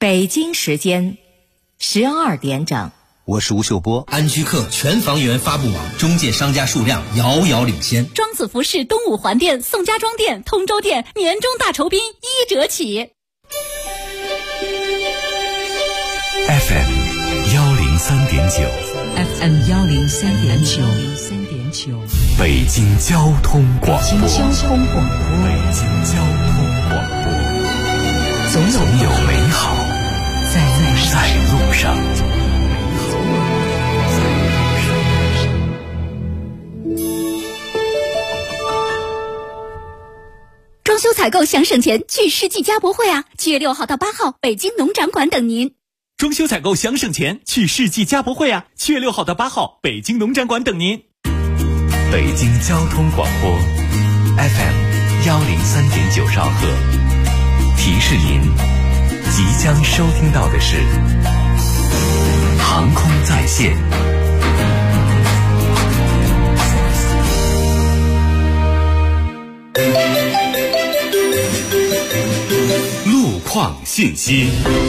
北京时间12点整。 我是吴秀波。 安居客全房源发布网中介商家数量遥遥领先。 庄子服饰东五环店、宋家庄店、通州店年终大酬宾1折起。 FM 103.9 FM 103.9 北京交通广播。 北京交通广播。 北京交通广播。总有美好在路上。 装修采购想省钱，去世纪家博会啊！7月6号到8号，北京农展馆等您。 装修采购想省钱，去世纪家博会啊！7月6号到8号，北京农展馆等您。 北京交通广播 FM 103.9兆赫，提示您即将收听到的是航空在线。路况信息。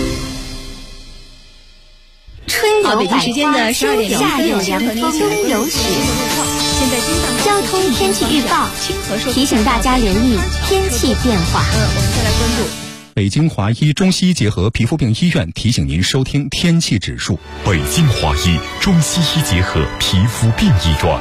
好，北京时间的12点夏有凉风，冬有雪。 现在交通天气预报提醒大家留意天气变化。 我们再来关注北京华医中西医结合皮肤病医院提醒您收听天气指数。 北京华医中西医结合皮肤病医院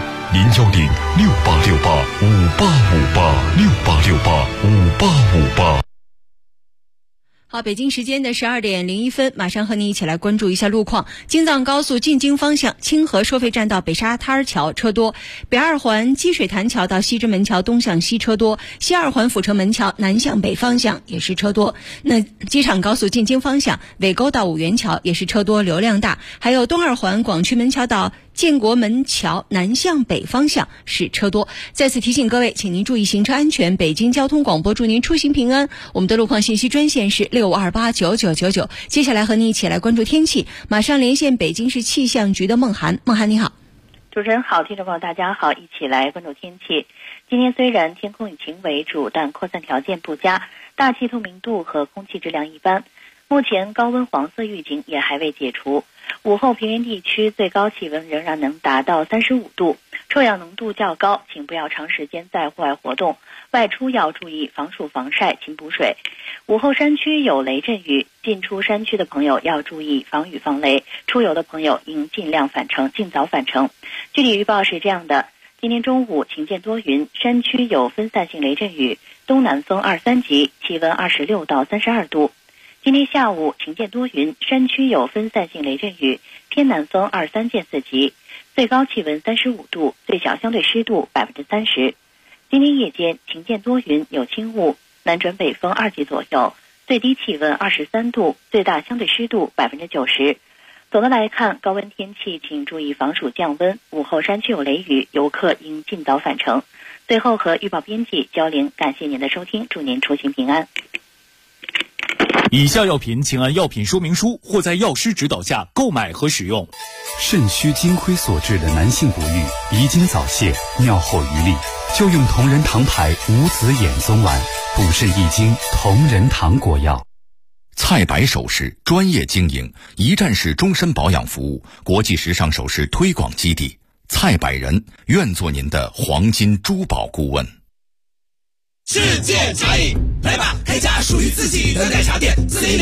，0106868585858，68685858。 好，北京时间的12点01分，马上和你一起来关注一下路况。京藏高速进京方向，清河收费站到北沙滩桥车多；北二环积水潭桥到西直门桥东向西车多；西二环阜成门桥南向北方向也是车多。那机场高速进京方向，尾沟到五元桥也是车多，流量大。还有东二环广渠门桥到建国门桥南向北方向是车多。再次提醒各位，请您注意行车安全。北京交通广播祝您出行平安。我们的路况信息专线是65289999。接下来和您一起来关注天气，马上连线北京市气象局的孟涵。孟涵你好。 主持人好，听众朋友大家好，一起来关注天气。今天虽然天空以晴为主，但扩散条件不佳，大气透明度和空气质量一般。目前高温黄色预警也还未解除。午后平原地区最高气温仍然能达到35度，臭氧浓度较高，请不要长时间在户外活动，外出要注意防暑防晒勤补水。午后山区有雷阵雨，进出山区的朋友要注意防雨防雷，出游的朋友应尽早返程。具体预报是这样的：今天中午晴间多云，山区有分散性雷阵雨，东南风2、3级，气温26到32度。今天下午晴间多云，山区有分散性雷阵雨，偏南风2、3见4级，最高气温35度，最小相对湿度30%。今天夜间晴间多云，有轻雾，南转北风2级左右，最低气温23度，最大相对湿度90%。总的来看，高温天气请注意防暑降温，午后山区有雷雨，游客应尽早返程。最后和预报编辑交零，感谢您的收听，祝您出行平安。 以下药品请按药品说明书或在药师指导下购买和使用。 肾虚金亏所致的男性不育、遗精早泄、尿后余力，就用同仁堂牌无籽眼松丸，补肾益精，同仁堂果药。 蔡白首饰专业经营，一站式终身保养服务，国际时尚首饰推广基地。蔡百人愿做您的黄金珠宝顾问。 世界茶饮，来吧，开家属于自己的奶茶店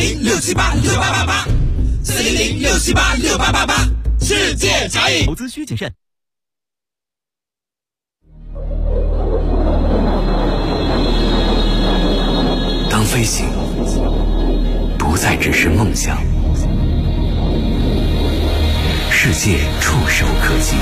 ，400-678-6888，400-678-6888，世界茶饮。 投资需谨慎。 当飞行不再只是梦想，世界触手可及，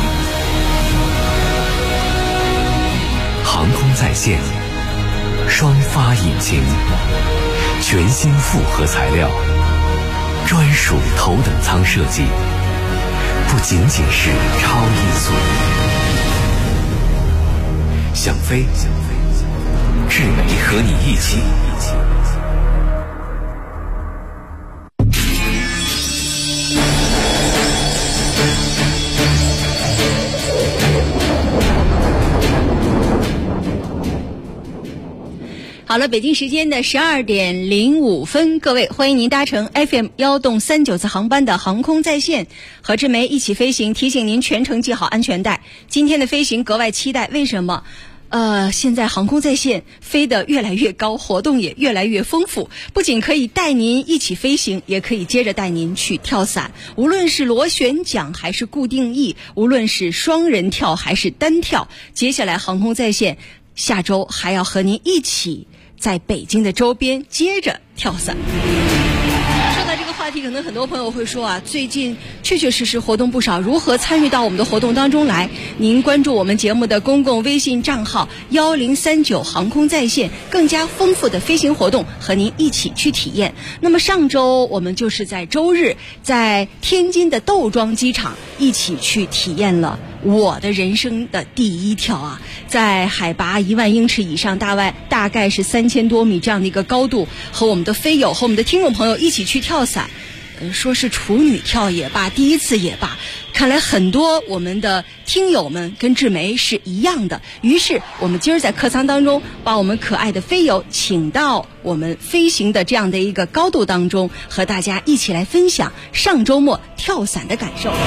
航空在线，双发引擎，全新复合材料，专属头等舱设计，不仅仅是超音速。想飞，智美和你一起。 好了。 了，北京时间的12点05分，各位欢迎您搭乘 FM1.39次航班的航空在线，和志梅一起飞行，提醒您全程系好安全带。今天的飞行格外期待，为什么？现在航空在线飞得越来越高，活动也越来越丰富，不仅可以带您一起飞行，也可以接着带您去跳伞。无论是螺旋桨还是固定翼，无论是双人跳还是单跳，接下来航空在线下周还要和您一起在北京的周边接着跳伞。说到这个话题，可能很多朋友会说啊，最近确确实实活动不少，如何参与到我们的活动当中来？您关注我们节目的公共微信账号1039航空在线，更加丰富的飞行活动和您一起去体验。那么上周我们就是在周日，在天津的窦庄机场一起去体验了我的人生的第一跳啊，在海拔1万英尺以上，大概是3000多米这样的一个高度，和我们的飞友和我们的听众朋友一起去跳伞。说是处女跳也罢，第一次也罢，看来很多我们的听友们跟志梅是一样的。于是我们今儿在客舱当中，把我们可爱的飞友请到我们飞行的这样的一个高度当中，和大家一起来分享上周末跳伞的感受。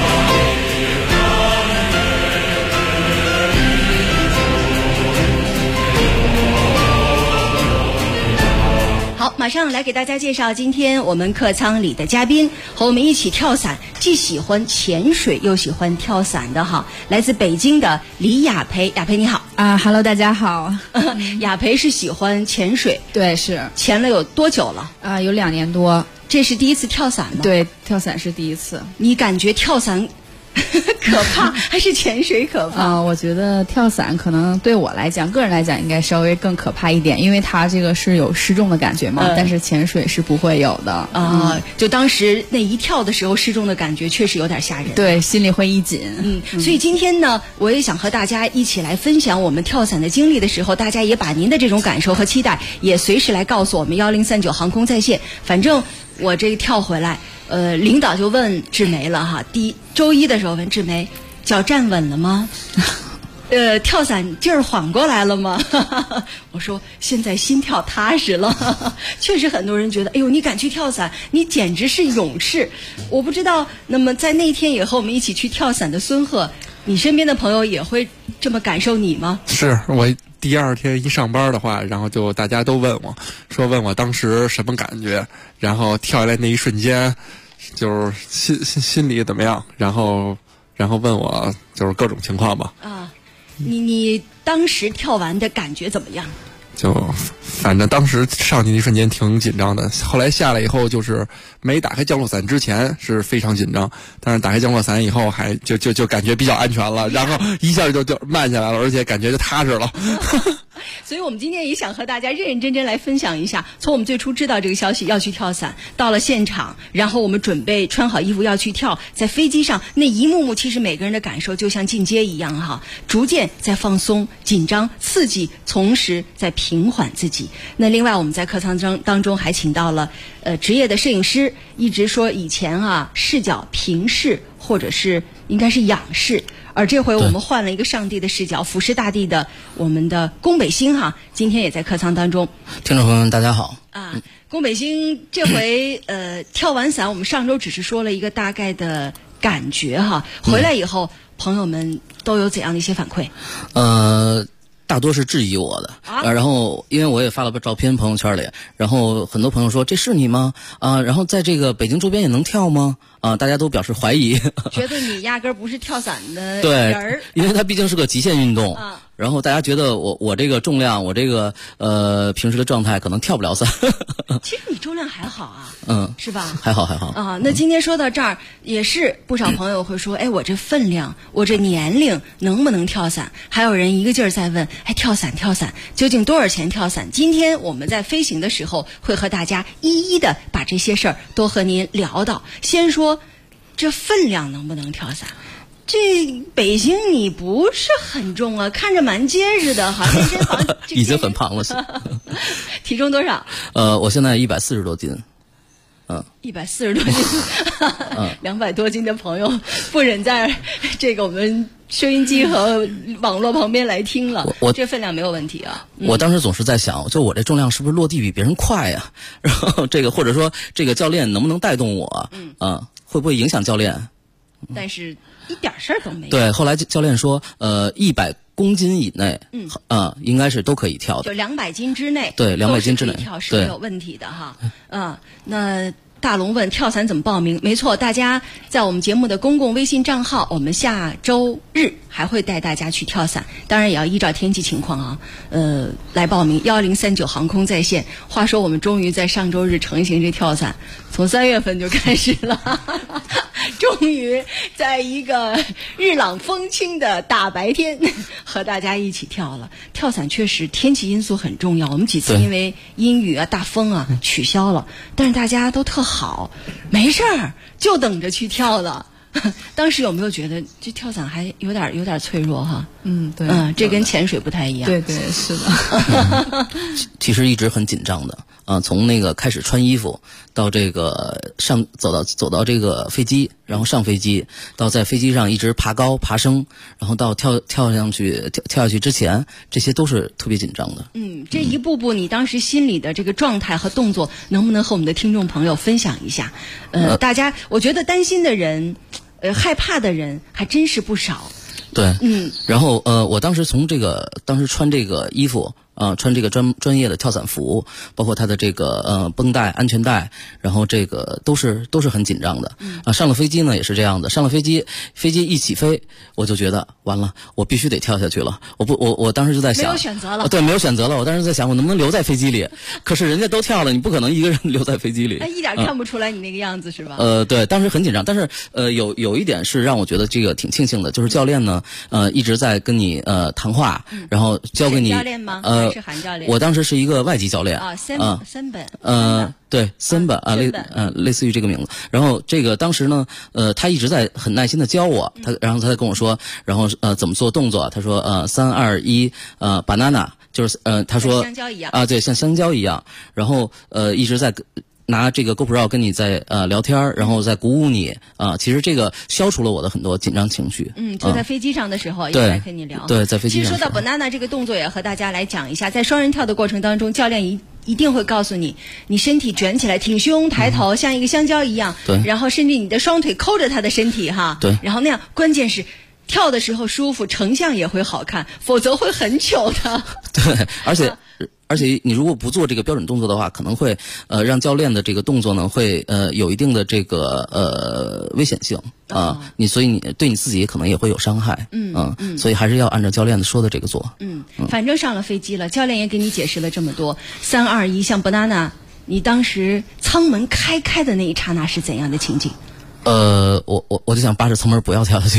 好，马上来给大家介绍今天我们客舱里的嘉宾，和我们一起跳伞，既喜欢潜水又喜欢跳伞的哈，来自北京的李雅培。雅培你好。 Hello， 大家好。 雅培是喜欢潜水？ 对，是。 潜了有多久了？ 有2年多。 这是第一次跳伞吗？ 对，跳伞是第一次。 你感觉跳伞可怕还是潜水可怕？ 我觉得跳伞可能对我来讲，个人来讲应该稍微更可怕一点，因为它这个是有失重的感觉嘛，但是潜水是不会有的。 就当时那一跳的时候，失重的感觉确实有点吓人。 对，心里会一紧。 所以今天呢，我也想和大家一起来分享我们跳伞的经历的时候，大家也把您的这种感受和期待也随时来告诉我们1039航空在线。反正我这跳回来，领导就问志梅了哈，周一的时候问志梅，脚站稳了吗？跳伞劲儿缓过来了吗？我说现在心跳踏实了。确实很多人觉得，哎呦，你敢去跳伞，你简直是勇士。我不知道，那么在那天也和我们一起去跳伞的孙鹤，你身边的朋友也会这么感受你吗？ 是我第二天一上班的话，然后就大家都问我当时什么感觉，然后跳下来那一瞬间就是心里怎么样，然后问我就是各种情况吧。 你当时跳完的感觉怎么样？ 就反正当时上去那一瞬间挺紧张的，后来下来以后就是没打开降落伞之前是非常紧张，但是打开降落伞以后还就感觉比较安全了，然后一下就慢下来了，而且感觉就踏实了。 所以我们今天也想和大家认认真真来分享一下，从我们最初知道这个消息要去跳伞，到了现场，然后我们准备穿好衣服要去跳，在飞机上那一幕幕，其实每个人的感受就像进阶一样哈，逐渐在放松、紧张、刺激，同时在平缓自己。那另外我们在客舱当中还请到了职业的摄影师，一直说以前视角平视或者是应该是仰视，而这回我们换了一个上帝的视角，俯视大地的我们的宫北星今天也在客舱当中。 听众朋友们大家好。 宫北星这回跳完伞，我们上周只是说了一个大概的感觉回来以后朋友们都有怎样的一些反馈？ 大多是质疑我的然后因为我也发了个照片朋友圈里，然后很多朋友说这是你吗？然后在这个北京周边也能跳吗？大家都表示怀疑， 觉得你压根儿不是跳伞的人儿。 对，因为它毕竟是个极限运动然后大家觉得我这个重量，我这个平时的状态可能跳不了伞。 其实你重量还好是吧？ 还好那今天说到这儿，也是不少朋友会说，哎，我这分量，我这年龄能不能跳伞？还有人一个劲儿在问，哎，跳伞究竟多少钱跳伞？今天我们在飞行的时候会和大家一一的把这些事儿都和您聊到。先说这分量能不能跳伞？这北京你不是很重啊，看着蛮结实的哈，健身房已经很胖了。 体重多少？ 我现在140多斤。 140多斤，200多斤的朋友不忍在这个我们收音机和网络旁边来听了，我这分量没有问题啊。 我当时总是在想，就我这重量是不是落地比别人快呀？然后这个或者说这个教练能不能带动我？会不会影响教练？ 但是一点事儿都没有。 对，后来教练说，100公斤以内，应该是都可以跳的， 就200斤之内， 对，200斤之内跳是没有问题的哈。那大龙问跳伞怎么报名？没错，大家在我们节目的公共微信账号，我们下周日还会带大家去跳伞，当然也要依照天气情况啊，来报名。1039航空在线。话说我们终于在上周日成行这跳伞，从3月份就开始了，终于在一个日朗风轻的大白天和大家一起跳了。跳伞确实天气因素很重要，我们几次因为阴雨啊、大风啊取消了，但是大家都特好，没事儿就等着去跳了。当时有没有觉得这跳伞还有点脆弱哈？ 对， 这跟潜水不太一样。 对，是的。 其实一直很紧张的从那个开始穿衣服到这个走到这个飞机，然后上飞机，到在飞机上一直爬高爬升，然后到跳下去之前，这些都是特别紧张的。 这一步步你当时心里的这个状态和动作，能不能和我们的听众朋友分享一下？大家我觉得担心的人。害怕的人还真是不少。 对，然后我当时穿这个衣服穿这个专业的跳伞服，包括它的这个绷带、安全带，然后这个都是很紧张的。上了飞机呢也是这样的，上了飞机一起飞，我就觉得完了，我必须得跳下去了。我当时就在想， 没有选择了。 对，没有选择了。我当时在想，我能不能留在飞机里？可是人家都跳了，你不可能一个人留在飞机里。 一点看不出来你那个样子是吧？ 对，当时很紧张，但是有一点是让我觉得这个挺庆幸的，就是教练呢一直在跟你谈话，然后教给你教练吗？还是韩教练？ 我当时是一个外籍教练森本对，森本类似于这个名字。然后这个当时呢他一直在很耐心的教我，然后他跟我说，然后怎么做动作，他说3、2、1banana， 就是他说香蕉一样对，像香蕉一样，然后一直在拿这个 GoPro 跟你在聊天，然后再鼓舞你其实这个消除了我的很多紧张情绪。 就在飞机上的时候也在跟你聊。 对，在飞机上。 其实说到 banana 这个动作，也和大家来讲一下，在双人跳的过程当中，教练一定会告诉你，你身体卷起来，挺胸抬头，像一个香蕉一样。 对。然后甚至你的双腿抠着他的身体哈。 对。 然后那样，关键是跳的时候舒服，成像也会好看，否则会很糗的。 对，而且你如果不做这个标准动作的话，可能会让教练的这个动作呢会有一定的这个危险性所以你对你自己可能也会有伤害。所以还是要按照教练说的这个做。 反正上了飞机了，教练也给你解释了这么多。3、2、1，像 banana， 你当时舱门开的那一刹那是怎样的情景？ 我就想扒着舱门不要跳下去，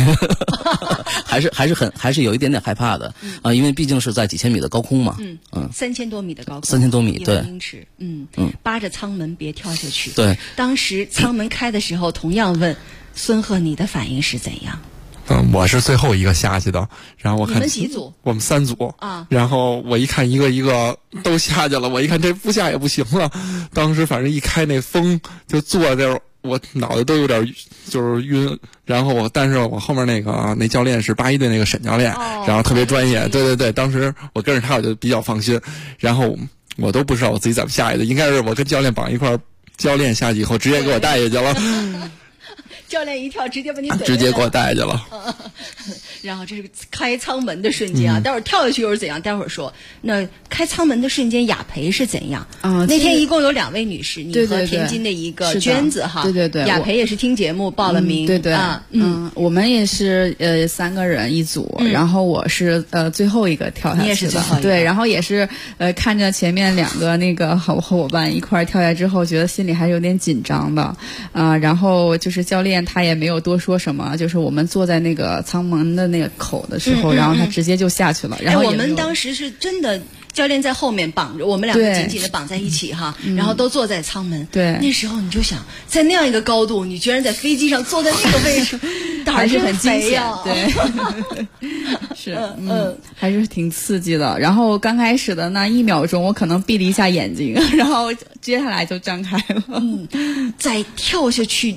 还是有一点点害怕的因为毕竟是在几千米的高空嘛 ，3000多米的高空 ，3000多米，对， 英尺，扒着舱门别跳下去。 对， 当时舱门开的时候，同样问孙鹤，你的反应是怎样？ 我是最后一个下去的，然后我看你们几组？ 我们3组然后我一看一个一个都下去了，我一看这不下也不行了，当时反正一开那风就坐这儿。我脑袋都有点就是晕，然后但是我后面那教练是81队那个沈教练，然后特别专业，对，当时我跟着他我就比较放心，然后我都不知道我自己怎么下去的，应该是我跟教练绑一块儿，教练下去以后直接给我带下去了。 教练一跳，直接把你直接给我带去了。 然后这是开舱门的瞬间待会儿跳下去又是怎样？待会儿说。那开舱门的瞬间，雅培是怎样？那天一共有2位女士，你和天津的一个娟子哈。 对， 雅培也是听节目报了名。 对，我们也是3个人一组，然后我是最后一个跳下去的。 你也是最后一个。 对，然后也是看着前面2个那个好伙伴一块儿跳下之后，觉得心里还是有点紧张的然后就是教练他也没有多说什么，就是我们坐在那个舱门的那个口的时候，然后他直接就下去了。然后我们当时是真的，教练在后面绑着我们2个紧紧的绑在一起哈，然后都坐在舱门。 对， 那时候你就想，在那样一个高度，你居然在飞机上坐在那个位置， 还是很惊险。 对， 是还是挺刺激的。然后刚开始的那1秒钟，我可能闭了一下眼睛，然后接下来就张开了。 在跳下去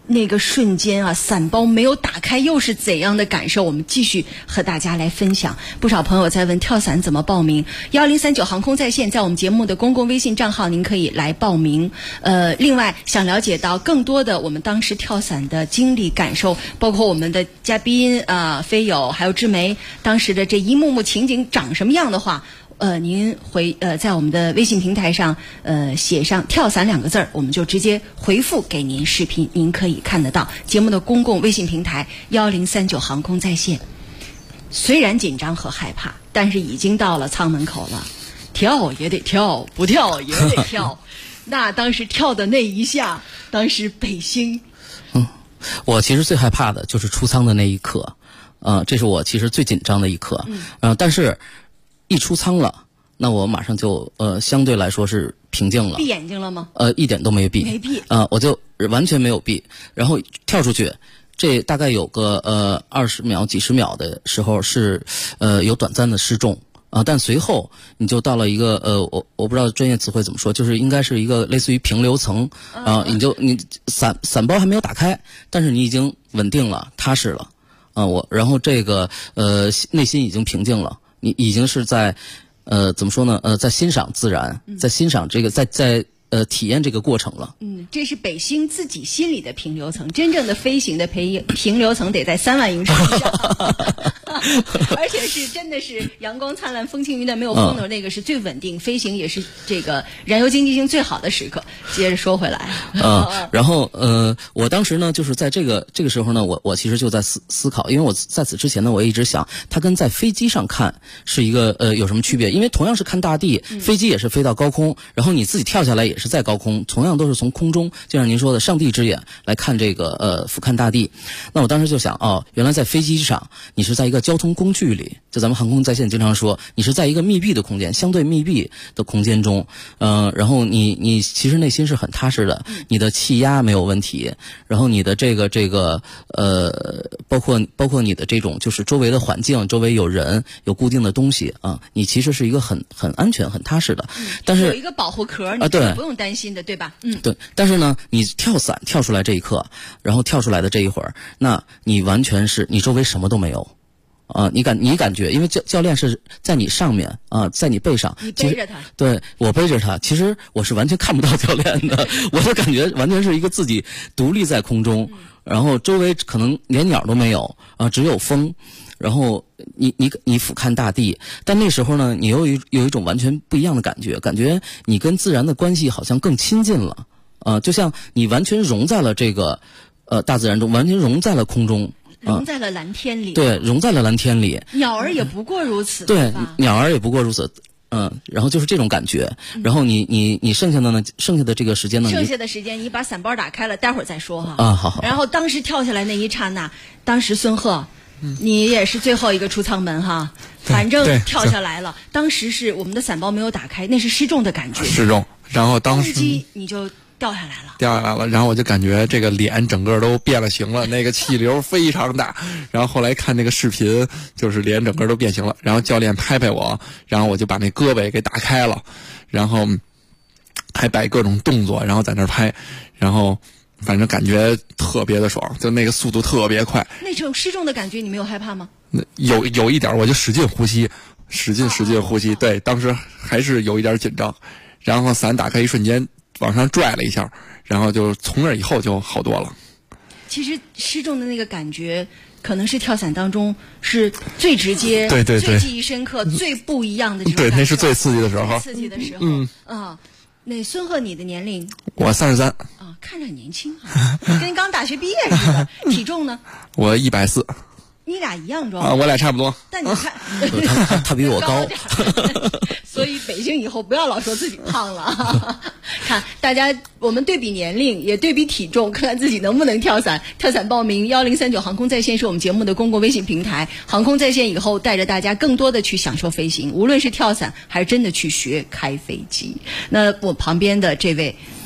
那个瞬间啊，伞包没有打开又是怎样的感受？我们继续和大家来分享。不少朋友在问跳伞怎么报名，1039航空在线在我们节目的公共微信账号您可以来报名。另外想了解到更多的我们当时跳伞的经历感受，包括我们的嘉宾飞友还有志梅当时的这一幕幕情景长什么样的话，您在我们的微信平台上写上跳伞2个字，我们就直接回复给您视频，您可以看得到节目的公共微信平台1039航空在线。虽然紧张和害怕，但是已经到了舱门口了，跳也得跳，不跳也得跳。那当时跳的那一下，当时北星， 我其实最害怕的就是出舱的那一刻，这是我其实最紧张的一刻。但是一出舱了，那我马上就相对来说是平静了。 闭眼睛了吗？ 一点都没闭。 没闭。 我就完全没有闭，然后跳出去。这大概有个20秒、几十秒的时候是有短暂的失重但随后你就到了一个我不知道专业词汇怎么说，就是应该是一个类似于平流层你伞包还没有打开，但是你已经稳定了、踏实了然后这个内心已经平静了，你已经是在怎么说呢在欣赏自然，在欣赏这个在体验这个过程了。 这是北星自己心里的平流层，真正的飞行的平流层得在3万英尺以上，而且是真的是阳光灿烂、风轻云淡、没有风的那个是最稳定，飞行也是这个燃油经济性最好的时刻。接着说回来， 然后我当时呢，就是在这个时候呢，我其实就在思考，因为我在此之前呢，我一直想，它跟在飞机上看是一个有什么区别？因为同样是看大地，飞机也是飞到高空，然后你自己跳下来也是在高空，同样都是从空中，就像您说的上帝之眼来看这个俯瞰大地。那我当时就想原来在飞机上你是在一个交通工具里，就咱们航空在线经常说你是在一个密闭的空间，相对密闭的空间中然后你其实内心是很踏实的，你的气压没有问题，然后你的这个包括你的这种就是周围的环境，周围有人有固定的东西你其实是一个很安全很踏实的。但是有一个保护壳你对不用担心的，对吧？ 对。但是呢，你跳伞跳出来这一刻，然后跳出来的这一会儿，那你完全是你周围什么都没有你感觉，因为教练是在你上面在你背上， 你背着他， 对，我背着他，其实我是完全看不到教练的，我就感觉完全是一个自己独立在空中，然后周围可能连鸟都没有只有风。然后你俯瞰大地，但那时候呢，你有一种完全不一样的感觉你跟自然的关系好像更亲近了就像你完全融在了这个大自然中，完全融在了空中， 融在了蓝天里。 对，融在了蓝天里。 鸟儿也不过如此。 对，鸟儿也不过如此。然后就是这种感觉，然后你剩下的这个时间呢？ 剩下的时间你把伞包打开了，待会儿再说哈。 好。 然后当时跳下来那一刹那，当时孙鹤。你也是最后一个出舱门哈，反正跳下来了。当时是我们的伞包没有打开，那是失重的感觉。 失重，然后当时你就掉下来了。 然后我就感觉这个脸整个都变了形了，那个气流非常大。然后后来看那个视频，就是脸整个都变形了。然后教练拍拍我，然后我就把那胳膊给打开了，然后还摆各种动作，然后在那拍，然后。反正感觉特别的爽，就那个速度特别快。 那种失重的感觉，你没有害怕吗？ 有一点，我就使劲呼吸，使劲呼吸。对，当时还是有一点紧张，然后伞打开一瞬间往上拽了一下，然后就从那以后就好多了。 其实失重的那个感觉，可能是跳伞当中是最直接、 对， 最记忆深刻、最不一样的这种感受。 对，那是最刺激的时候。 最刺激的时候，那孙鹤，你的年龄？ 我33。 看着很年轻跟刚大学毕业似的。体重呢？ 我140。 你俩一样重我俩差不多。 但你看， 他比我高。 所以北京以后不要老说自己胖了。看大家，我们对比年龄，也对比体重，看看自己能不能跳伞。跳伞报名1039航空在线是我们节目的公共微信平台。航空在线以后带着大家更多的去享受飞行，无论是跳伞还是真的去学开飞机。那我旁边的这位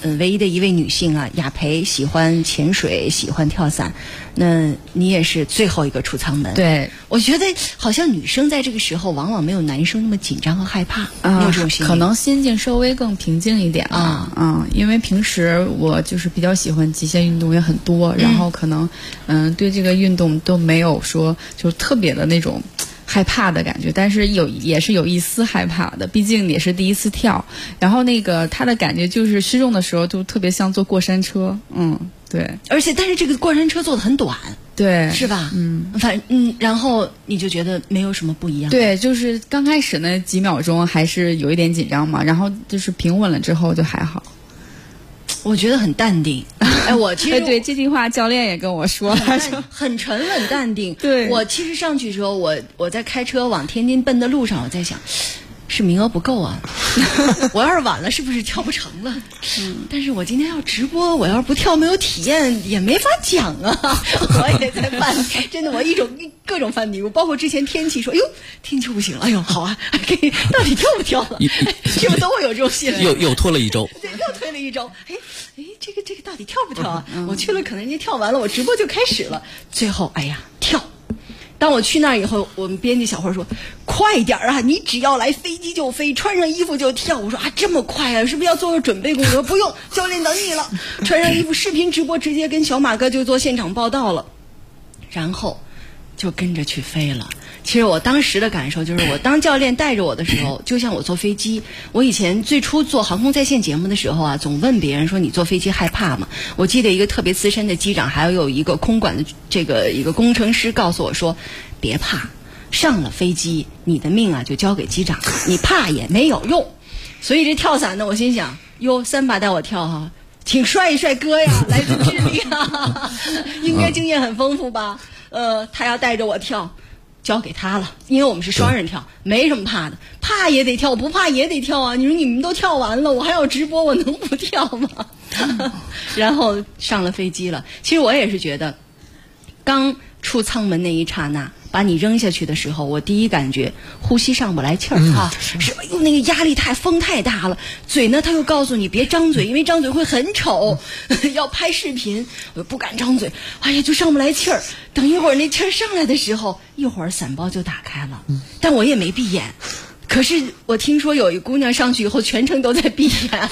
唯一的一位女性啊，雅培喜欢潜水，喜欢跳伞，那你也是最后一个出舱门。 对， 我觉得好像女生在这个时候往往没有男生那么紧张和害怕，你有这种心理？ 可能心境稍微更平静一点因为平时我就是比较喜欢极限运动也很多，然后可能对这个运动都没有说就特别的那种害怕的感觉，但是也是有一丝害怕的，毕竟也是第一次跳。然后那个他的感觉就是失重的时候就特别像坐过山车，对。 但是这个过山车坐得很短， 对， 是吧？然后你就觉得没有什么不一样。 对，就是刚开始那几秒钟还是有一点紧张嘛，然后就是平稳了之后就还好。 我觉得很淡定。我其实对这句话教练也跟我说， 很沉稳淡定。 对， 我其实上去的时候，我在开车往天津奔的路上，我在想，是名额不够啊，我要是晚了是不是跳不成了？但是我今天要直播，我要是不跳没有体验也没法讲啊。我也在犯，真的我各种犯嘀咕，包括之前天气说，天气不行了，好啊，到底跳不跳了？是不是都会有这种心理？ 又拖了一周。 对，又推了一周。这个到底跳不跳啊？我去了，可能人家跳完了，我直播就开始了。最后，跳。当我去那儿以后，我们编辑小慧说：“快点啊！你只要来飞机就飞，穿上衣服就跳。”我说：“这么快啊？是不是要做个准备工作？”不用，教练等你了。穿上衣服，视频直播，直接跟小马哥就做现场报道了，然后就跟着去飞了。其实我当时的感受就是，我当教练带着我的时候，就像我坐飞机。我以前最初做航空在线节目的时候啊，总问别人说你坐飞机害怕吗？我记得一个特别资深的机长，还有一个空管的一个工程师告诉我说，别怕，上了飞机你的命啊就交给机长了，你怕也没有用。所以这跳伞呢，我心想，3把带我跳哈，挺帅一帅哥呀，来自智利啊，应该经验很丰富吧？他要带着我跳。交给他了，因为我们是双人跳，没什么怕的，怕也得跳，不怕也得跳啊！你说你们都跳完了，我还要直播，我能不跳吗？然后上了飞机了，其实我也是觉得，刚出舱门那一刹那，把你扔下去的时候，我第一感觉呼吸上不来气儿啊，是吧？那个压力风太大了，嘴呢他又告诉你别张嘴，因为张嘴会很丑，要拍视频，我不敢张嘴，就上不来气儿。等一会儿那气儿上来的时候，一会儿伞包就打开了，但我也没闭眼。可是我听说有一姑娘上去以后全程都在闭眼。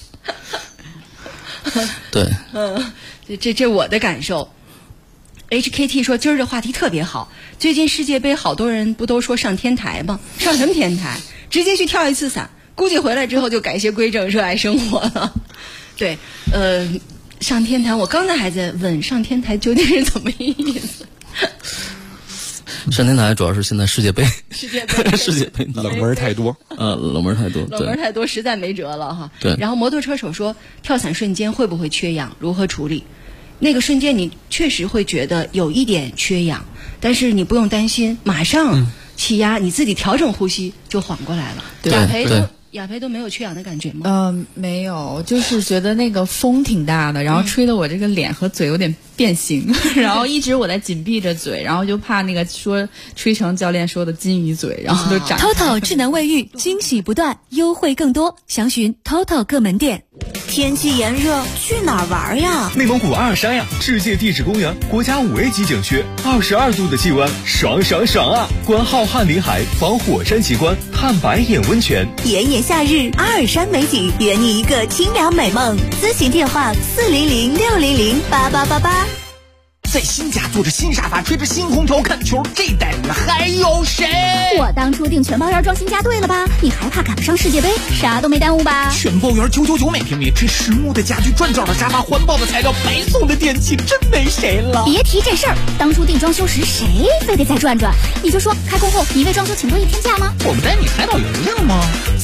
对， 这我的感受。HKT 说今儿这话题特别好，最近世界杯好多人不都说上天台吗？上什么天台？直接去跳一次伞，估计回来之后就改邪归正，热爱生活了。对，上天台，我刚才还在问上天台究竟是怎么意思。 上天台主要是现在世界杯冷门太多， 冷门太多， 冷门太多，实在没辙了哈。 对。 然后摩托车手说，跳伞瞬间会不会缺氧？如何处理？那个瞬间你确实会觉得有一点缺氧，但是你不用担心，马上气压，你自己调整呼吸就缓过来了。雅培都没有缺氧的感觉吗？ 没有，就是觉得那个风挺大的，然后吹得我这个脸和嘴有点变形，然后一直我在紧闭着嘴，然后就怕那个说吹成教练说的金鱼嘴，然后就长。 TOTO 智能卫浴，惊喜不断，优惠更多，详询 TOTO 各门店。 天气炎热，去哪儿玩呀？ 内蒙古阿尔山呀，世界地质公园，国家5A 级景区，22度的气温，爽啊！观浩瀚林海，访火山奇观，探白眼温泉。 炎炎夏日，阿尔山美景，圆你一个清凉美梦。咨询电话400-600-8888。 在新家坐着新沙发，吹着新空调看球，这待遇还有谁？ 我当初订全包园装新家对了吧？你还怕赶不上世界杯？啥都没耽误吧？ 全包园999每平米，这实木的家具，转角的沙发，环保的材料，白送的电器，真没谁了。 别提这事儿，当初订装修时谁非得再转转？你就说开工后你为装修请多1天假吗？ 我们带你海岛游游吗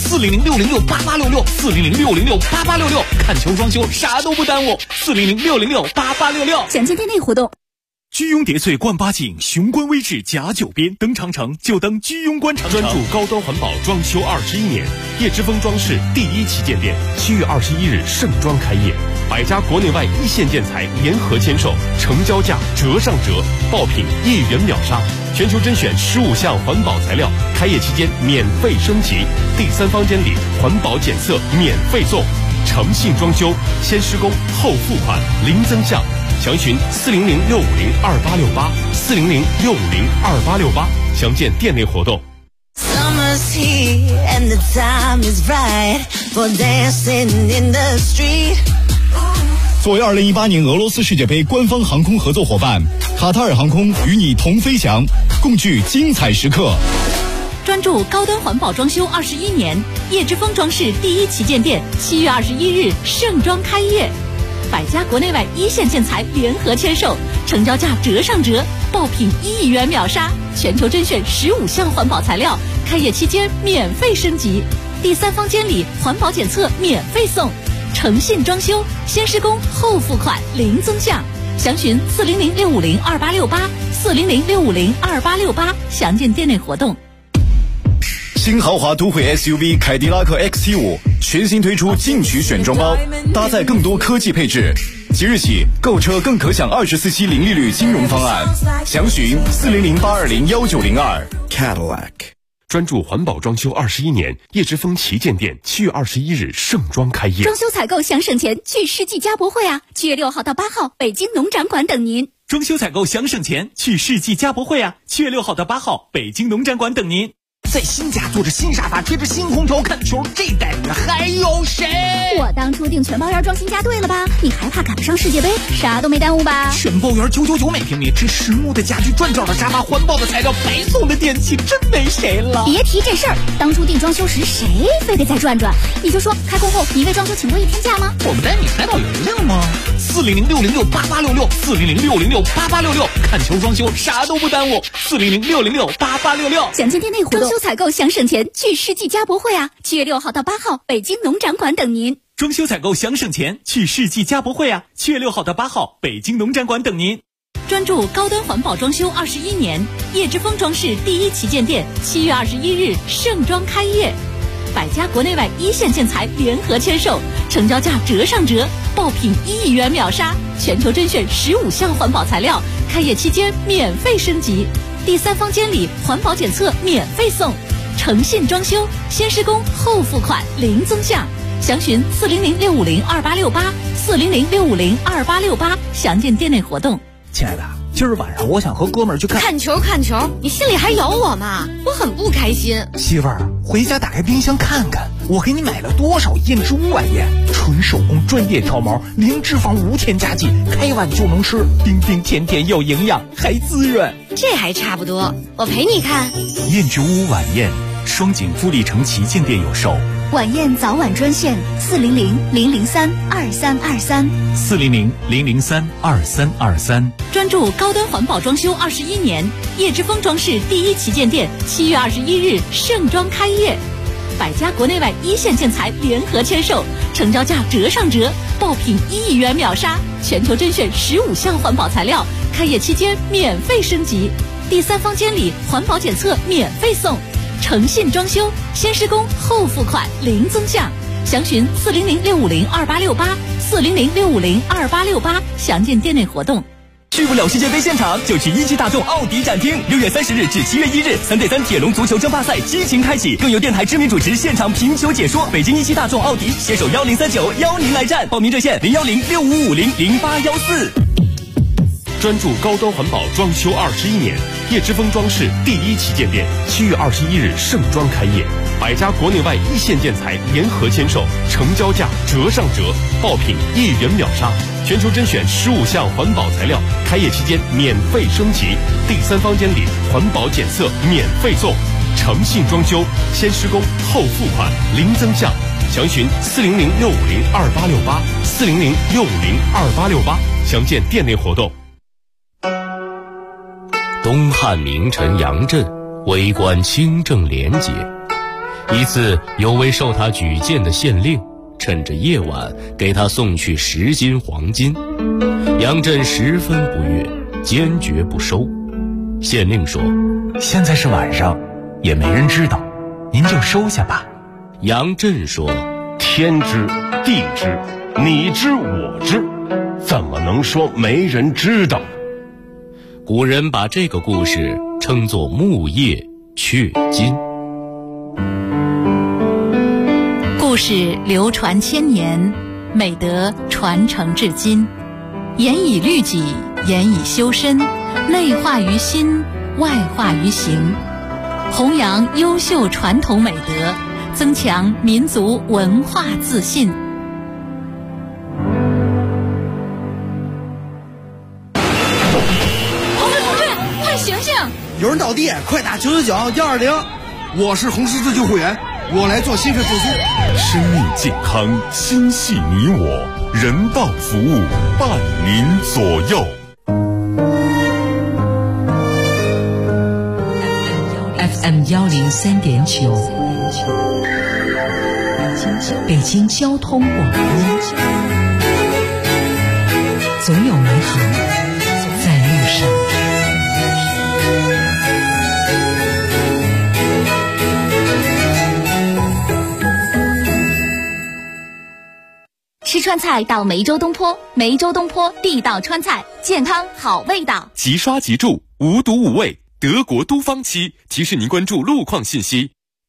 ？400-606-8866，400-606-8866，看球装修啥都不耽误。400-606-8866， 详情店内活动。 居庸叠翠冠八景，雄关微志甲9边，登长城就登居庸关长城。专注高端环保装修21年，叶之峰装饰第1旗舰店7月21日盛装开业，100家国内外一线建材联合签售，成交价折上折，爆品1元秒杀，全球甄选15项环保材料，开业期间免费升级，第3方监理，环保检测免费送。 诚信装修，先施工后付款，零增项。详询400-650-2868，400-650-2868，详见店内活动。 Summer's here and the time is right for dancing in the street. 作为2018年俄罗斯世界杯官方航空合作伙伴，卡塔尔航空与你同飞翔，共聚精彩时刻。 专注高端环保装修21年，叶之峰装饰第一旗舰店7月21日盛装开业，100家国内外一线建材联合签售，成交价折上折，爆品1亿元秒杀，全球甄选15项环保材料，开业期间免费升级，第三方监理环保检测免费送，诚信装修，先施工后付款，零增项。详询400-650-2868，400-650-2868，详见店内活动。 新豪华都会 SUV 凯迪拉克 XT5 全新推出进取选装包，搭载更多科技配置。即日起购车更可享24期零利率金融方案，详询400-820-1902。 Cadillac。 专注环保装修21年，叶之峰旗舰店7月21日盛装开业。 装修采购想省钱，去世纪家博会啊！7月6号到8号，北京农展馆等您。 装修采购想省钱，去世纪家博会啊！7月6号到8号，北京农展馆等您。 在新家坐着新沙发，贴着新空调看球，这待遇还有谁？ 我当初订全包园装新家对了吧？你还怕赶不上世界杯，啥都没耽误吧？ 全包园999每平米，这实木的家具，转角的沙发，环保的材料，白送的电器，真没谁了。 别提这事儿，当初订装修时谁非得再转转？你就说开工后你为装修请过1天假吗？ 我们带你猜到莹莹吗？400-606-8866，400-606-8866，看球装修啥都不耽误，400-606-8866。 详见店内活动。装修采购想省钱，去世纪家博会啊！7月6号到8号，北京农展馆等您。 装修采购想省钱，去世纪家博会啊！7月6号到8号，北京农展馆等您。 专注高端环保装修21年，叶之峰装饰第一旗舰店7月21日盛装开业，100家国内外一线建材联合签售，成交价折上折，爆品1亿元秒杀，全球甄选15项环保材料，开业期间免费升级，第三方监理环保检测免费送，诚信装修，先施工后付款，零增项。详询400-650-2868，400-650-2868，详见店内活动。 亲爱的，今儿晚上我想和哥们儿去看球，你心里还有我吗？我很不开心。 媳妇儿，回家打开冰箱看看，我给你买了多少燕之屋晚宴，纯手工专业调毛，零脂肪无添加剂，开碗就能吃，冰冰甜甜有营养，还滋润。 这还差不多，我陪你看。 燕之屋晚宴，双井富力城旗舰店有售。 晚宴早晚专线 400-003-2323，400-003-2323。 专注高端环保装修21年，叶之峰装饰第一旗舰店7月21日盛装开业，100家国内外一线建材联合签售，成交价折上折，爆品1亿元秒杀，全球甄选15项环保材料，开业期间免费升级，第三方监理环保检测免费送，诚信装修，先施工后付款，零增项。详询400-650-2868，400-650-2868，详见店内活动。 去不了世界杯现场，就去一汽大众奥迪展厅。6月30日至7月1日，3对3铁笼足球争霸赛激情开启，更有电台知名主持现场评球解说。北京一汽大众奥迪携手1039邀您来战，报名热线010-6550-0814。 专注高端环保装修21年，叶之峰装饰第一旗舰店7月21日盛装开业，100家国内外一线建材联合签售，成交价折上折，爆品1亿元秒杀，全球甄选15项环保材料，开业期间免费升级，第三方监理环保检测免费送，诚信装修，先施工后付款，零增项。详询400-650-2868，400-650-2868，详见店内活动。 东汉名臣杨震为官清正廉洁，一次有位受他举荐的县令趁着夜晚给他送去10斤黄金，杨震十分不悦，坚决不收。县令说： 现在是晚上，也没人知道，您就收下吧。 杨震说： 天知地知，你知我知，怎么能说没人知道？ 古人把这个故事称作木叶雀金。 古故事流传千年，美德传承至今。严以律己，严以修身，内化于心，外化于行，弘扬优秀传统美德，增强民族文化自信。 红队同志，快醒醒！ 有人倒地，快打999-120。 我是红十字救护员，我来做心肺复苏。 生命健康，心系你我，人道服务伴您左右。 FM 103.9，北京交通广播，总有美好在路上。 吃川菜到梅州东坡，梅州东坡地道川菜，健康好味道。 即刷即住，无毒无味，德国都方漆提示您关注路况信息。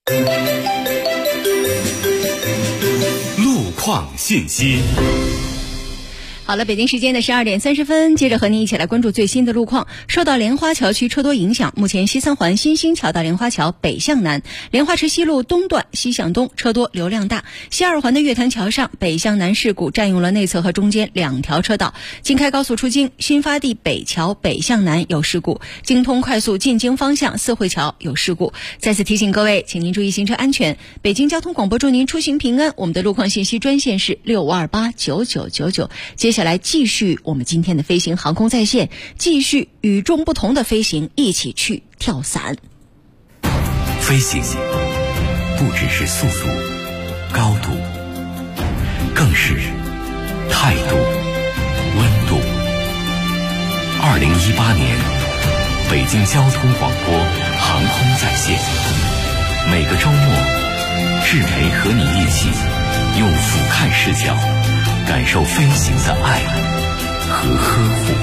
路况信息。 好了，北京时间的12点30分，接着和您一起来关注最新的路况。受到莲花桥区车多影响，目前西三环新兴桥到莲花桥北向南，莲花池西路东段西向东车多流量大。西二环的月坛桥上北向南事故占用了内侧和中间2条车道。京开高速出京新发地北桥北向南有事故，京通快速进京方向四惠桥有事故。再次提醒各位，请您注意行车安全。北京交通广播祝您出行平安。我们的路况信息专线是65289999。接下来继续我们今天的飞行航空在线，继续与众不同的飞行，一起去跳伞。 飞行不只是速度、高度，更是态度、温度。2018年，北京交通广播航空在线，每个周末，志培和你一起用俯瞰视角感受飞行的爱和呵护。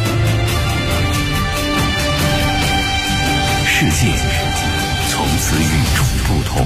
世界从此与众不同。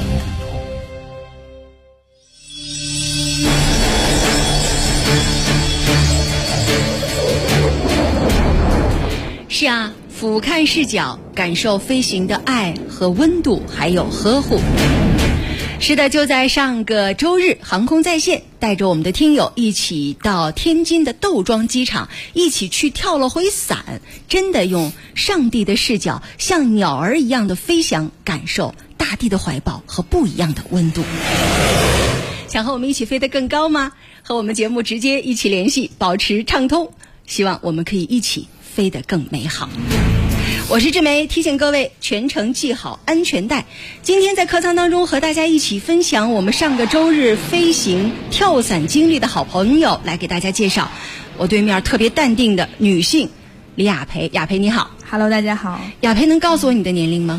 是啊，俯瞰视角，感受飞行的爱和温度，还有呵护。是的，就在上个周日，航空在线带着我们的听友一起到天津的窦庄机场，一起去跳了回伞，真的用上帝的视角，像鸟儿一样的飞翔，感受大地的怀抱和不一样的温度。想和我们一起飞得更高吗？和我们节目直接一起联系，保持畅通，希望我们可以一起飞得更美好。我是志梅，提醒各位全程系好安全带。今天在客舱当中和大家一起分享我们上个周日飞行跳伞经历的好朋友，来给大家介绍我对面特别淡定的女性李雅培。雅培你好。 Hello， 大家好。 雅培能告诉我你的年龄吗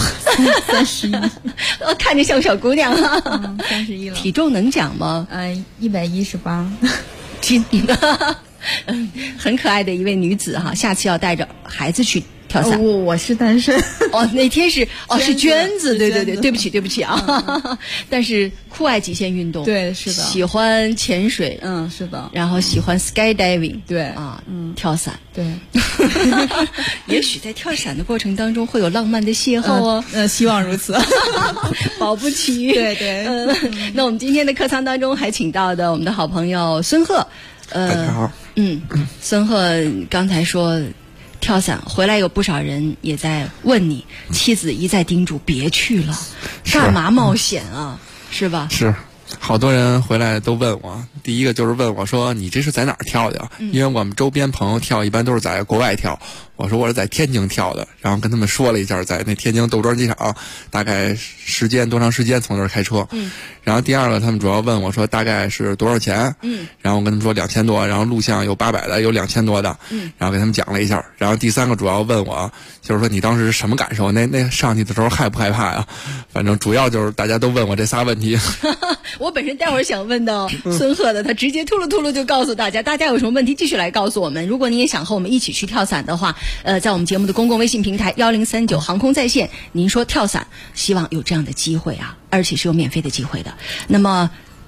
？31。 我看着像小姑娘啊。 31了。 体重能讲吗 ？118 斤。很可爱的一位女子哈，下次要带着孩子去跳伞。 我是单身。 那天是是娟子，对对对，对不起啊。但是酷爱极限运动， 对，是的， 喜欢潜水， 是的， 然后喜欢 skydiving， 对啊，跳伞， 对。 也许在跳伞的过程当中会有浪漫的邂逅哦， 希望如此， 保不齐。 对对。 那我们今天的客舱当中还请到的我们的好朋友孙鹤。 大家好。 孙鹤刚才说跳伞回来，有不少人也在问你，妻子一再叮嘱别去了，干嘛冒险啊？是吧？ 是，好多人回来都问我，第一个就是问我说你这是在哪儿跳的？因为我们周边朋友跳一般都是在国外跳，我说我是在天津跳的，然后跟他们说了一下，在那天津窦庄机场大概多长时间从那儿开车。然后第二个他们主要问我说大概是多少钱，然后我跟他们说2000多，然后录像有800的，有2000多的，然后给他们讲了一下。然后第三个主要问我就是说你当时什么感受？那上去的时候害不害怕呀？反正主要就是大家都问我这仨问题。 我本身待会儿想问到孙鹤的，他直接秃噜就告诉大家，大家有什么问题继续来告诉我们。如果你也想和我们一起去跳伞的话，在我们节目的公共微信平台1039航空在线，您说跳伞，希望有这样的机会啊，而且是有免费的机会的。那么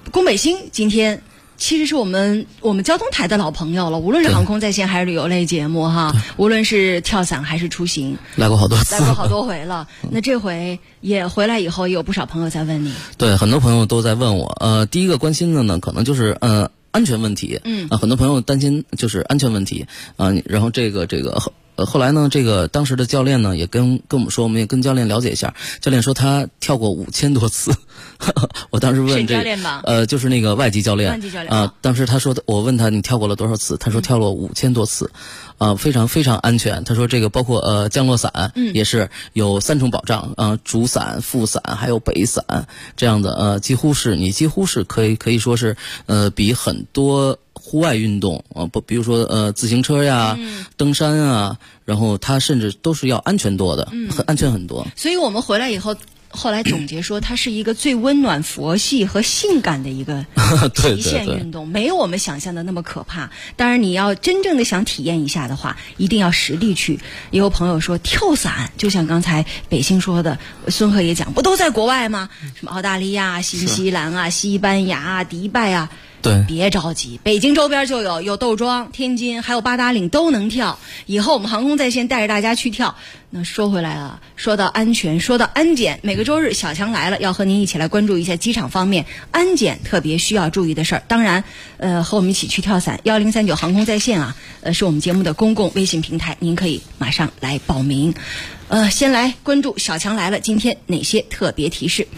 宫北星今天其实是我们交通台的老朋友了，无论是航空在线还是旅游类节目哈，无论是跳伞还是出行， 来过好多次， 来过好多回了。那这回也回来以后，也有不少朋友在问你。 对，很多朋友都在问我。第一个关心的呢，可能就是安全问题。很多朋友担心就是安全问题然后这个后来呢，这个当时的教练呢也跟我们说，我们也跟教练了解一下。教练说他跳过5000多次。我当时问这就是那个外籍教练。当时他说我问他你跳过了多少次？他说跳了5000多次。非常非常安全。他说这个包括降落伞也是有3重保障主伞、副伞还有北伞这样的几乎是可以说是比很多户外运动比如说自行车呀、登山啊，然后它甚至都是要安全多的，很安全很多。 所以我们回来以后。后来总结说，它是一个最温暖、佛系和性感的一个极限运动，没有我们想象的那么可怕。当然，你要真正的想体验一下的话，一定要实地去。也有朋友说，跳伞就像刚才北星说的，孙鹤也讲，不都在国外吗？什么澳大利亚、新西兰啊、西班牙啊、迪拜啊。 对， 别着急，北京周边就有窦庄、天津，还有八达岭都能跳。以后我们航空在线带着大家去跳。那说回来了，说到安全，说到安检，每个周日小强来了，要和您一起来关注一下机场方面安检特别需要注意的事儿。当然，和我们一起去跳伞，1039航空在线啊，是我们节目的公共微信平台，您可以马上来报名。先来关注小强来了，今天哪些特别提示？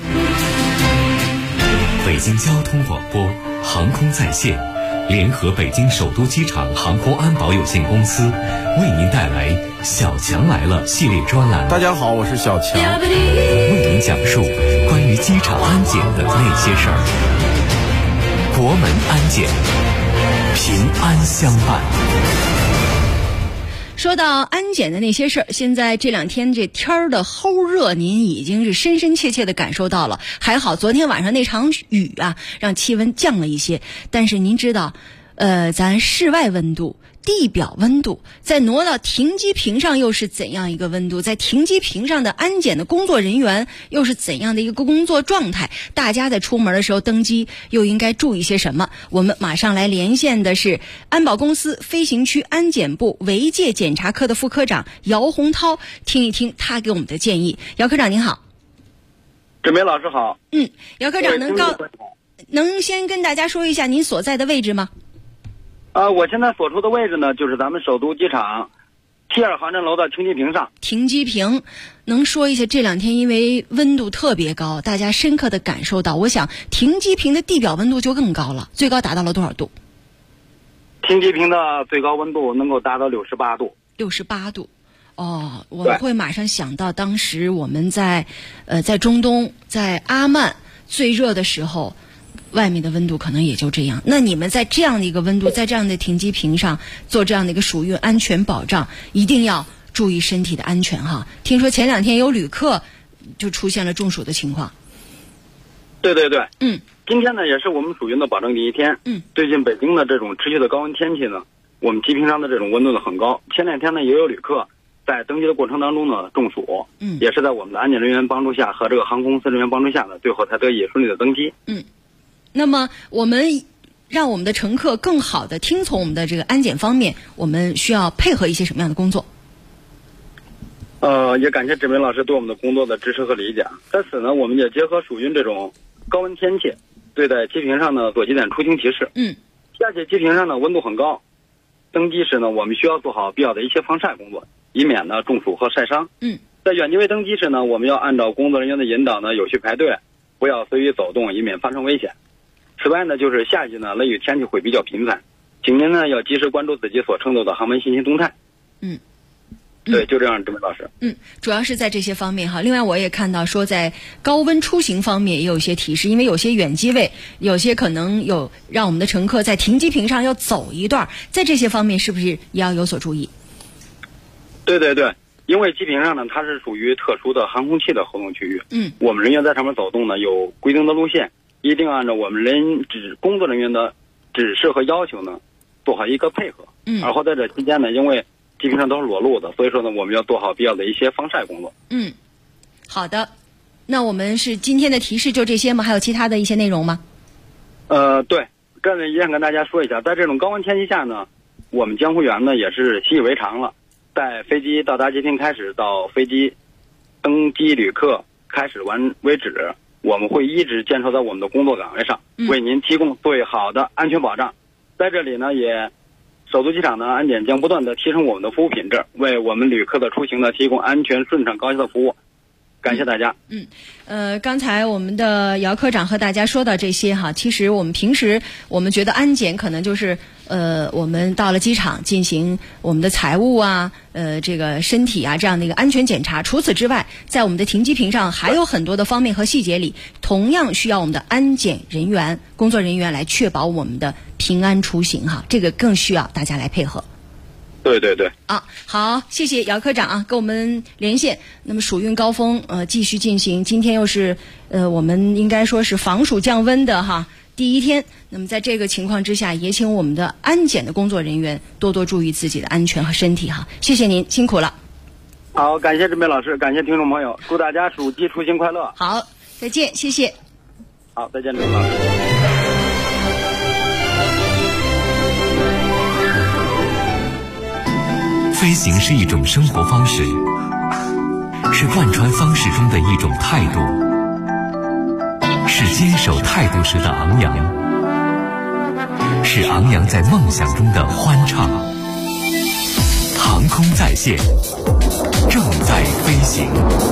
北京交通广播航空在线联合北京首都机场航空安保有限公司为您带来小强来了系列专栏。 大家好，我是小强， 为您讲述关于机场安检的那些事儿。国门安检，平安相伴。 说到安检的那些事儿，现在这2天这天儿的齁热，您已经是深深切切的感受到了。还好昨天晚上那场雨啊，让气温降了一些。但是您知道，咱室外温度、地表温度，再挪到停机坪上又是怎样一个温度？在停机坪上的安检的工作人员又是怎样的一个工作状态？大家在出门的时候登机又应该注意些什么？我们马上来连线的是安保公司飞行区安检部违戒检查科的副科长姚洪涛，听一听他给我们的建议。姚科长您好。 志梅老师好。 姚科长能先跟大家说一下您所在的位置吗？ 我现在所处的位置呢，就是咱们首都机场T2航站楼的停机坪上。 停机坪，能说一下这2天因为温度特别高，大家深刻的感受到，我想停机坪的地表温度就更高了，最高达到了多少度？ 停机坪的最高温度能够达到68度。 68度。我会马上想到当时我们在中东，在阿曼最热的时候。外面的温度可能也就这样，那你们在这样的一个温度，在这样的停机坪上做这样的一个属于安全保障，一定要注意身体的安全哈。听说前2天有旅客就出现了中暑的情况。 对对对，今天呢也是我们属于的保证第一天。最近北京的这种持续的高温天气呢，我们机坪上的这种温度呢很高。前2天呢也有旅客在登机的过程当中呢中暑，也是在我们的安检人员帮助下和这个航空公司人员帮助下呢，最后才得以顺利的登机。 那么我们让我们的乘客更好的听从我们的这个安检方面，我们需要配合一些什么样的工作？ 也感谢志梅老师对我们的工作的支持和理解。在此呢，我们也结合属于这种高温天气，对在机坪上呢做几点出行提示。夏季机坪上呢温度很高，登机时呢我们需要做好必要的一些防晒工作，以免呢中暑和晒伤。在远机位登机时呢，我们要按照工作人员的引导呢有序排队，不要随意走动，以免发生危险。此外呢，就是夏季呢雷雨天气会比较频繁，请您呢要及时关注自己所乘坐的航班信息动态。对，就这样，志梅老师。 主要是在这些方面哈。另外，我也看到说，在高温出行方面也有一些提示，因为有些远机位，有些可能有让我们的乘客在停机坪上要走一段，在这些方面是不是也要有所注意？ 对对对，因为机坪上呢，它是属于特殊的航空器的活动区域。我们人员在上面走动呢，有规定的路线。一定按照我们工作人员的指示和要求呢，做好一个配合。而后在这期间呢，因为机坪上都是裸露的，所以说呢，我们要做好必要的一些防晒工作。 好的。那我们是今天的提示就这些吗？还有其他的一些内容吗？ 对，也想跟大家说一下，在这种高温天气下呢，我们江湖员呢也是习以为常了。在飞机到达机坪开始到飞机登机旅客开始完为止，我们会一直坚守在我们的工作岗位上，为您提供最好的安全保障。在这里呢，也首都机场的安检将不断的提升我们的服务品质，为我们旅客的出行呢提供安全、顺畅、高效的服务。感谢大家。 刚才我们的姚科长和大家说到这些哈，其实我们平时我们觉得安检可能就是我们到了机场进行我们的财务啊，这个身体啊这样的一个安全检查。除此之外，在我们的停机坪上还有很多的方面和细节里，同样需要我们的安检人员、工作人员来确保我们的平安出行哈，这个更需要大家来配合。 对对对。 好，谢谢姚科长啊，跟我们连线。那么暑运高峰继续进行，今天又是我们应该说是防暑降温的哈第一天。那么在这个情况之下，也请我们的安检的工作人员多多注意自己的安全和身体哈。谢谢您，辛苦了。 好，感谢志梅老师，感谢听众朋友，祝大家暑期出行快乐。 好，再见，谢谢。 好，再见，志梅老师。 飞行是一种生活方式，是贯穿方式中的一种态度，是坚守态度时的昂扬，是昂扬在梦想中的欢畅。航空在线，正在飞行。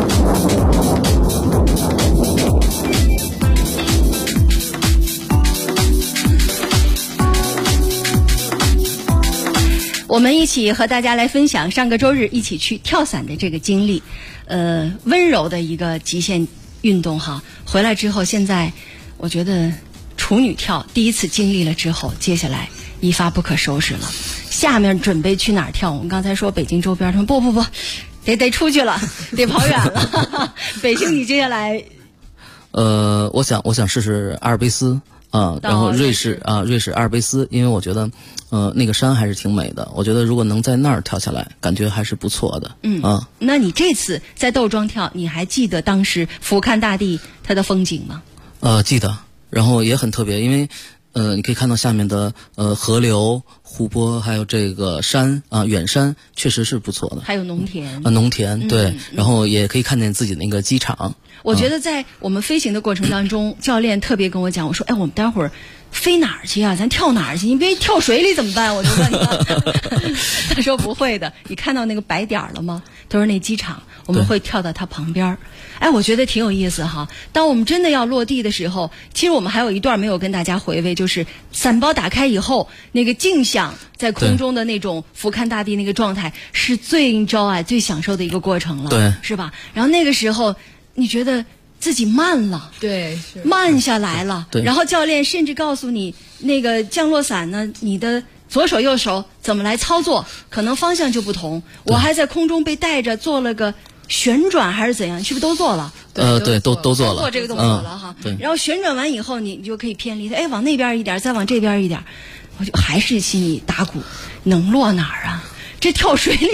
我们一起和大家来分享上个周日一起去跳伞的这个经历，温柔的一个极限运动哈。回来之后，现在我觉得处女跳第一次经历了之后，接下来一发不可收拾了。下面准备去哪儿跳？我们刚才说北京周边，他们不，得出去了，得跑远了。北京，你接下来？ 我想试试阿尔卑斯。然后瑞士阿尔卑斯，因为我觉得，那个山还是挺美的。我觉得如果能在那儿跳下来，感觉还是不错的。 那你这次在窦庄跳，你还记得当时俯瞰大地它的风景吗？ 记得，然后也很特别，因为你可以看到下面的河流、湖泊，还有这个山远山，确实是不错的。 还有农田。 农田对，然后也可以看见自己那个机场。 我觉得在我们飞行的过程当中，教练特别跟我讲，我说，我们待会儿飞哪儿去啊？咱跳哪儿去？你别跳水里怎么办？我就问他，他说不会的。你看到那个白点了吗？都是那机场，我们会跳到它旁边。我觉得挺有意思哈。当我们真的要落地的时候，其实我们还有一段没有跟大家回味，就是伞包打开以后，那个镜像在空中的那种俯瞰大地那个状态，是最 enjoy、最享受的一个过程了， 对， 是吧？然后那个时候，你觉得自己慢了， 对， 慢下来了。 对， 然后教练甚至告诉你，那个降落伞呢，你的左手右手怎么来操作，可能方向就不同。我还在空中被带着做了个旋转还是怎样，是不是都做了？ 对，都做了， 做这个动作了哈。 对。 然后旋转完以后，你就可以偏离它，往那边一点，再往这边一点。我就还是心里打鼓，能落哪儿啊？这跳水里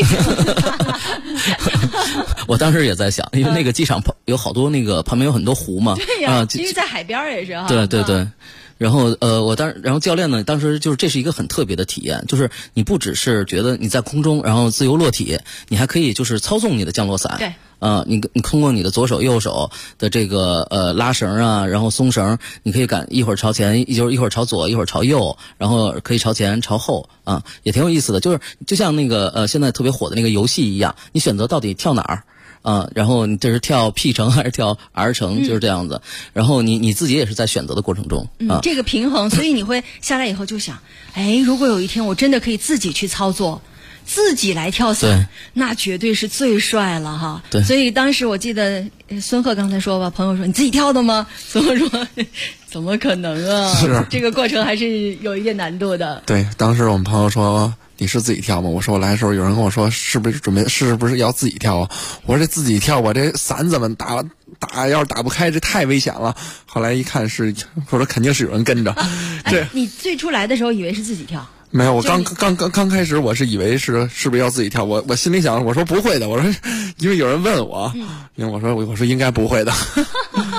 我当时也在想，因为那个机场有好多那个旁边有很多湖嘛， 对呀，因为在海边也是哈。 对。然后然后教练呢，当时就是这是一个很特别的体验，就是你不只是觉得你在空中然后自由落体，你还可以就是操纵你的降落伞。 对。 你通过你的左手右手的这个拉绳啊，然后松绳，你可以一会儿朝前，就是一会儿朝左，一会儿朝右，然后可以朝前朝后啊，也挺有意思的。就是就像那个现在特别火的那个游戏一样，你选择到底跳哪儿。然后你这是跳 P 程还是跳 R 程，就是这样子。然后你自己也是在选择的过程中这个平衡，所以你会下来以后就想，如果有一天我真的可以自己去操作，自己来跳伞，那绝对是最帅了哈。 对， 所以当时我记得孙鹤刚才说吧，朋友说你自己跳的吗？孙鹤说怎么可能啊？ 是这个过程还是有一点难度的。 对，当时我们朋友说你是自己跳吗？我说我来的时候有人跟我说是不是要自己跳啊？我说这自己跳，我这伞怎么打要是打不开，这太危险了。后来一看我说肯定是有人跟着。 你最初来的时候以为是自己跳？ 没有，我刚开始我是以为是不是要自己跳，我心里想我说不会的，我说因为有人问我，因为我说应该不会的。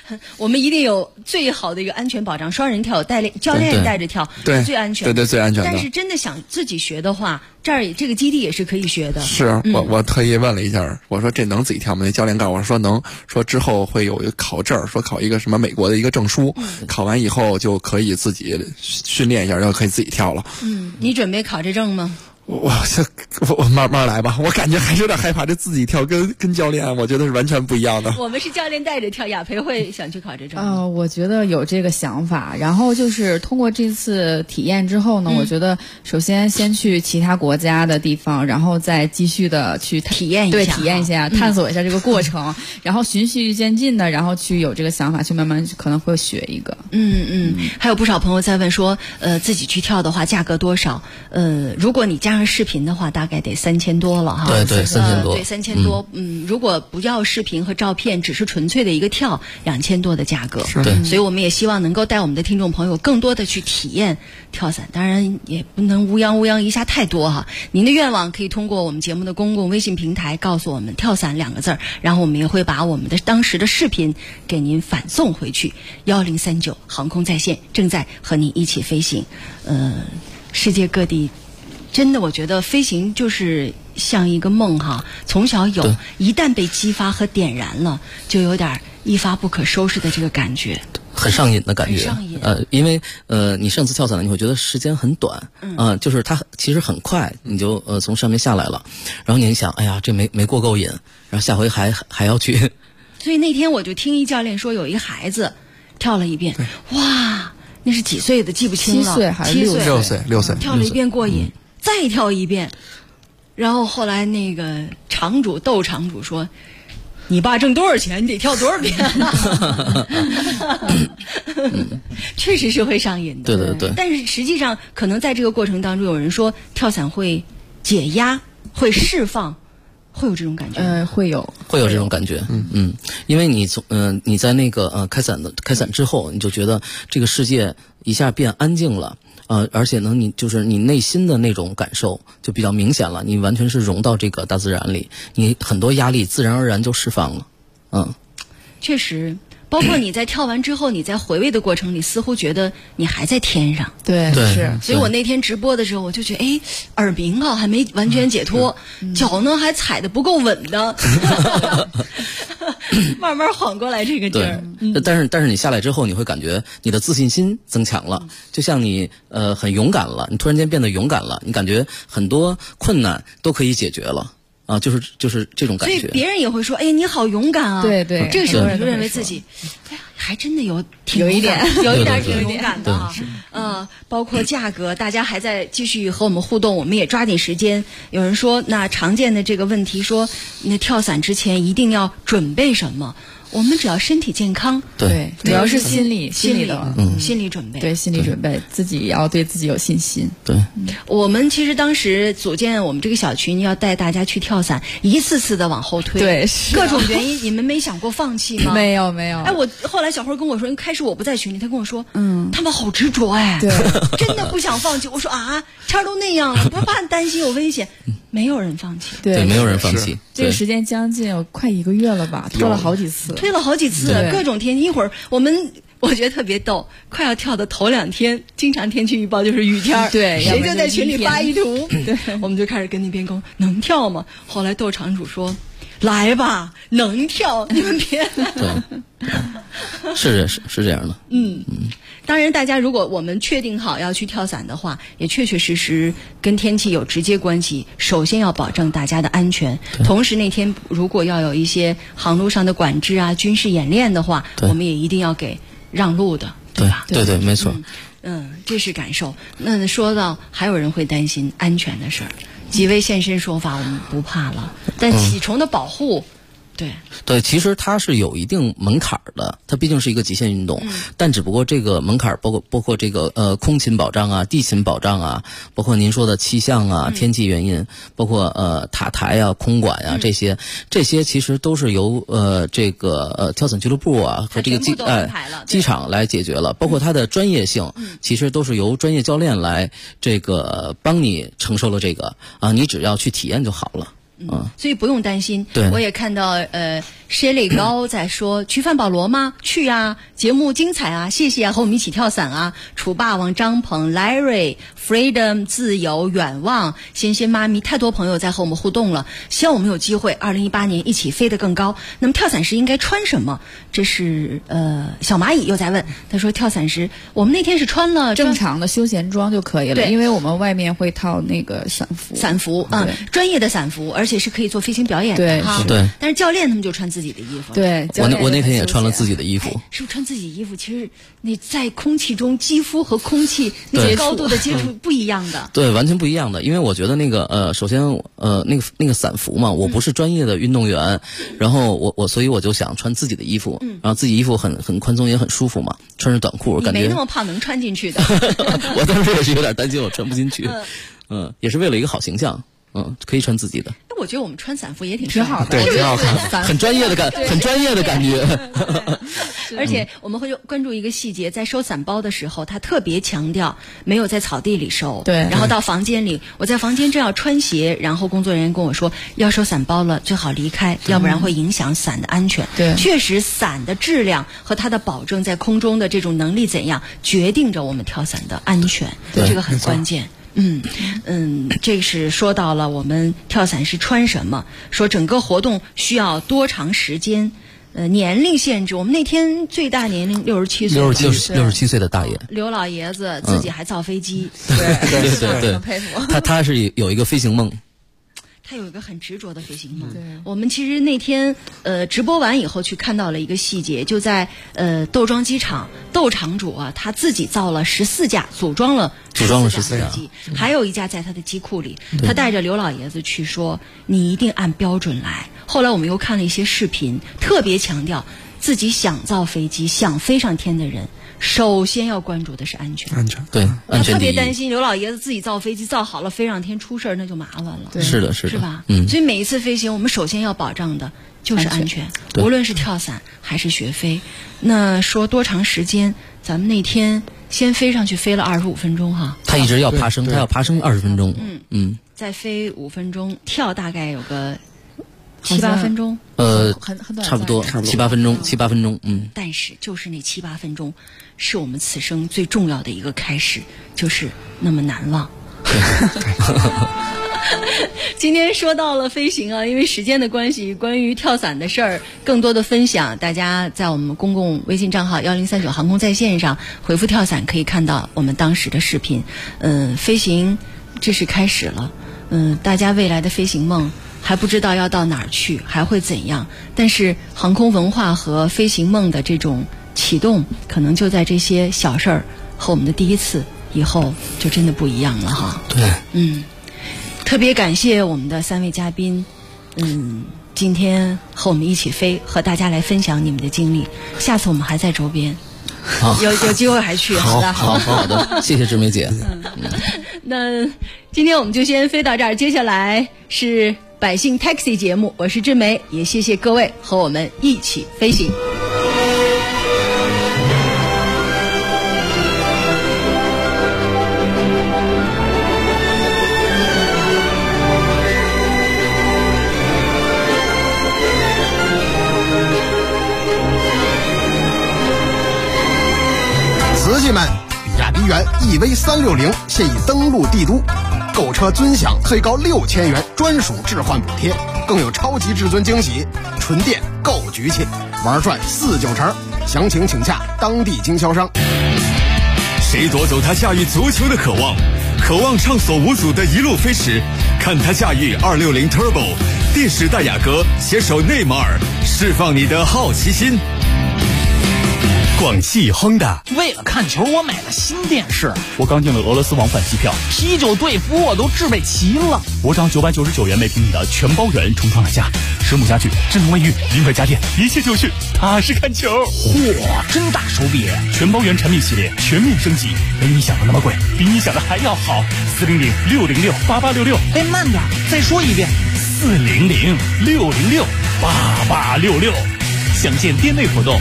我们一定有最好的一个安全保障，双人跳教练带着跳， 对， 最安全的， 对最安全的。 但是真的想自己学的话，这个基地也是可以学的。 是我特意问了一下，我说这能自己跳吗？那教练告诉我说能，说之后会有一个考证，说考一个什么美国的一个证书，考完以后就可以自己训练一下，然后可以自己跳了。 你准备考这证吗？ 我慢慢来吧，我感觉还是有点害怕，这自己跳跟教练，我觉得是完全不一样的。 我们是教练带着跳，雅培会想去考这证。 我觉得有这个想法，然后就是通过这次体验之后呢，我觉得首先先去其他国家的地方，然后再继续的去体验一下， 探索一下这个过程，然后循序渐进的，然后去有这个想法，去慢慢可能会学一个。 还有不少朋友在问说，自己去跳的话价格多少？如果你加上视频的话，大概得3000多了哈。 对，3000多。 对，3000多。如果不要视频和照片，只是纯粹的一个跳，2000多的价格。 对。 所以我们也希望能够带我们的听众朋友更多的去体验跳伞，当然也不能乌泱一下太多哈。您的愿望可以通过我们节目的公共微信平台告诉我们"跳伞"2个字，然后我们也会把我们的当时的视频给您反送回去。1039航空在线正在和您一起飞行。世界各地。真的，我觉得飞行就是像一个梦哈，从小有，一旦被激发和点燃了，就有点一发不可收拾的这个感觉， 很上瘾的感觉。 很上瘾。 因为你上次跳伞，你会觉得时间很短，就是它其实很快，你就从上面下来了，然后你想，哎呀，这没过够瘾，然后下回还要去。 所以那天我就听一教练说，有一个孩子跳了一遍，哇，那是几岁的记不清了 ，7岁还是 6岁， 跳了一遍过瘾。再跳一遍，然后后来那个窦场主说：“你爸挣多少钱，你得跳多少遍。”确实是会上瘾的。 对。 但是实际上，可能在这个过程当中，有人说跳伞会解压，会释放，会有这种感觉。 会有这种感觉。因为你在那个开伞之后，你就觉得这个世界一下变安静了。而且呢，你内心的那种感受就比较明显了，你完全是融到这个大自然里，你很多压力自然而然就释放了。 确实，包括你在跳完之后，你在回味的过程里，似乎觉得你还在天上。 对，是。 所以我那天直播的时候，我就觉得，耳鸣啊，还没完全解脱，脚呢还踩得不够稳的，慢慢缓过来这个劲儿。 但是你下来之后，你会感觉你的自信心增强了，就像你很勇敢了，你突然间变得勇敢了，你感觉很多困难都可以解决了。就是这种感觉。 所以别人也会说，你好勇敢啊！ 对， 这个时候你就认为自己，还真的有一点挺勇敢的啊。包括价格，大家还在继续和我们互动，我们也抓紧时间。有人说，那常见的这个问题说，那跳伞之前一定要准备什么？我们只要身体健康， 对，主要是心理准备， 对，心理准备，自己要对自己有信心。 对， 我们其实当时组建我们这个小群，要带大家去跳伞，一次次的往后推， 对， 各种原因，你们没想过放弃吗？ 没有。 我后来小辉跟我说，开始我不在群里，他跟我说，他们好执着对， 真的不想放弃。我说天都那样了，不怕担心有危险。没有人放弃， 对，没有人放弃。 这个时间将近有快1个月了吧，推了好几次，各种天气。一会儿我觉得特别逗，快要跳的头2天，经常天气预报就是雨天， 对， 谁就在群里发一图，对，我们就开始跟那边沟能跳吗？后来窦场主说：“来吧，能跳，你们别。” 对，是这样的。 当然，大家如果我们确定好要去跳伞的话，也确确实实跟天气有直接关系。首先要保证大家的安全，同时那天如果要有一些航路上的管制啊、军事演练的话，我们也一定要给让路的，对吧？ 对，没错。 这是感受。那说到还有人会担心安全的事儿，几位现身说法，我们不怕了。但起虫的保护。 对，其实它是有一定门槛的，它毕竟是一个极限运动，但只不过这个门槛包括这个空勤保障啊、地勤保障啊，包括您说的气象啊、天气原因，包括塔台啊、空管啊这些其实都是由这个跳伞俱乐部啊和这个机场来解决了，包括它的专业性，其实都是由专业教练来这个帮你承受了这个你只要去体验就好了。 所以不用担心。 对， 我也看到Shelly 高在说去范保罗吗？去啊，节目精彩啊，谢谢啊，和我们一起跳伞啊。楚霸王张鹏 Larry、Freedom 自由远望、仙仙妈咪，太多朋友在和我们互动了。希望我们有机会2018年一起飞得更高。那么跳伞时应该穿什么？这是小蚂蚁又在问，他说跳伞时我们那天是穿了正常的休闲装就可以了， 对， 因为我们外面会套那个伞服专业的伞服，而且是可以做飞行表演的哈。 对， 但是教练他们就穿自己的衣服。 对， 我那天也穿了自己的衣服。 是不是穿自己衣服？其实你在空气中，肌肤和空气那个高度的接触不一样的。 对，完全不一样的。因为我觉得那个首先那个伞服嘛，我不是专业的运动员，然后所以我就想穿自己的衣服，然后自己衣服很宽松也很舒服嘛，穿着短裤感觉你没那么胖能穿进去的。 我当时也是有点担心我穿不进去，也是为了一个好形象。可以穿自己的。 我觉得我们穿伞服也挺好的， 对，挺好看的，很专业的感觉。 而且我们会关注一个细节，在收伞包的时候，他特别强调没有在草地里收。 对。 然后到房间里，我在房间正要穿鞋，然后工作人员跟我说，要收伞包了，最好离开，要不然会影响伞的安全。 对。 确实，伞的质量和它的保证在空中的这种能力怎样，决定着我们跳伞的安全。 对， 这个很关键。这是说到了我们跳伞是穿什么，说整个活动需要多长时间，年龄限制。我们那天最大年龄67岁 ，67岁的大爷， 刘老爷子自己还造飞机， 对， 很佩服。 他是有一个飞行梦。 他有一个很执着的飞行梦。我们其实那天直播完以后去看到了一个细节，就在窦庄机场，窦场主啊他自己造了14架，组装了14架机，还有一架在他的机库里。他带着刘老爷子去说，你一定按标准来。后来我们又看了一些视频，特别强调自己想造飞机、想飞上天的人，首先要关注的是安全。 对，安全第一。 特别担心刘老爷子自己造飞机造好了飞上天出事儿那就麻烦了。 是的， 是吧？所以每一次飞行我们首先要保障的就是安全，无论是跳伞还是学飞。那说多长时间？咱们那天先飞上去飞了25分钟哈。 他一直要爬升，他要爬升20分钟。 再飞5分钟，跳大概有个7、8分钟， 差不多7、8分钟， 但是就是那7、8分钟，是我们此生最重要的一个开始，就是那么难忘。今天说到了飞行啊，因为时间的关系，关于跳伞的事儿，更多的分享，大家在我们公共微信账号1039航空在线上回复跳伞，可以看到我们当时的视频。飞行这是开始了，大家未来的飞行梦还不知道要到哪儿去，还会怎样？但是航空文化和飞行梦的这种启动，可能就在这些小事儿和我们的第一次以后，就真的不一样了哈。 对， 特别感谢我们的3位嘉宾，今天和我们一起飞，和大家来分享你们的经历。下次我们还在周边，有机会还去。 好的，谢谢志梅姐。 那今天我们就先飞到这儿，接下来是百姓 Taxi 节目，我是志梅，也谢谢各位和我们一起飞行。 瓷器们，比亚迪元 EV360现已登陆帝都，购车尊享最高6000元专属置换补贴，更有超级至尊惊喜，纯电够局气，玩转4-9成。详情请洽当地经销商。 谁夺走他驾驭足球的渴望？渴望畅所无阻的一路飞驰，看他驾驭260 Turbo， 电视戴雅阁携手内马尔，释放你的好奇心。广汽亨达， 为了看球，我买了新电视。 我刚订了俄罗斯往返机票， 啤酒队服我都置备齐了。 我涨999元每平米的全包圆重创了价，实木家具、智能卫浴、名牌家电，一切就绪，踏实看球。 嚯，真大手笔！ 全包圆产品系列全面升级，没你想的那么贵，比你想的还要好。400-606-8866。 哎，慢点，再说一遍。 400-606-8866。详见店内活动。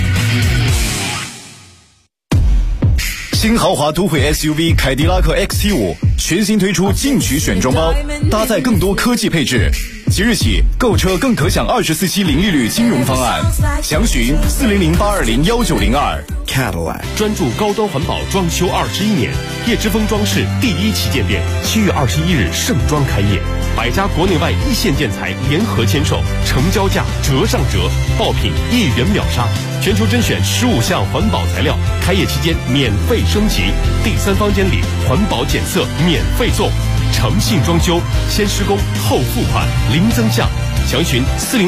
新豪华都会 SUV 凯迪拉克 XT5 全新推出进取选装包，搭载更多科技配置， 即日起购车更可享24期零利率金融方案，详询400-820-1902。 Cadillac 专注高端环保装修21年，叶之峰装饰第一旗舰店7月21日盛装开业，100家国内外一线建材联合签售，成交价折上折，爆品1元秒杀，全球甄选15项环保材料，开业期间免费升级，第3方监理环保检测免费送，诚信装修，先施工后付款，零增项，详询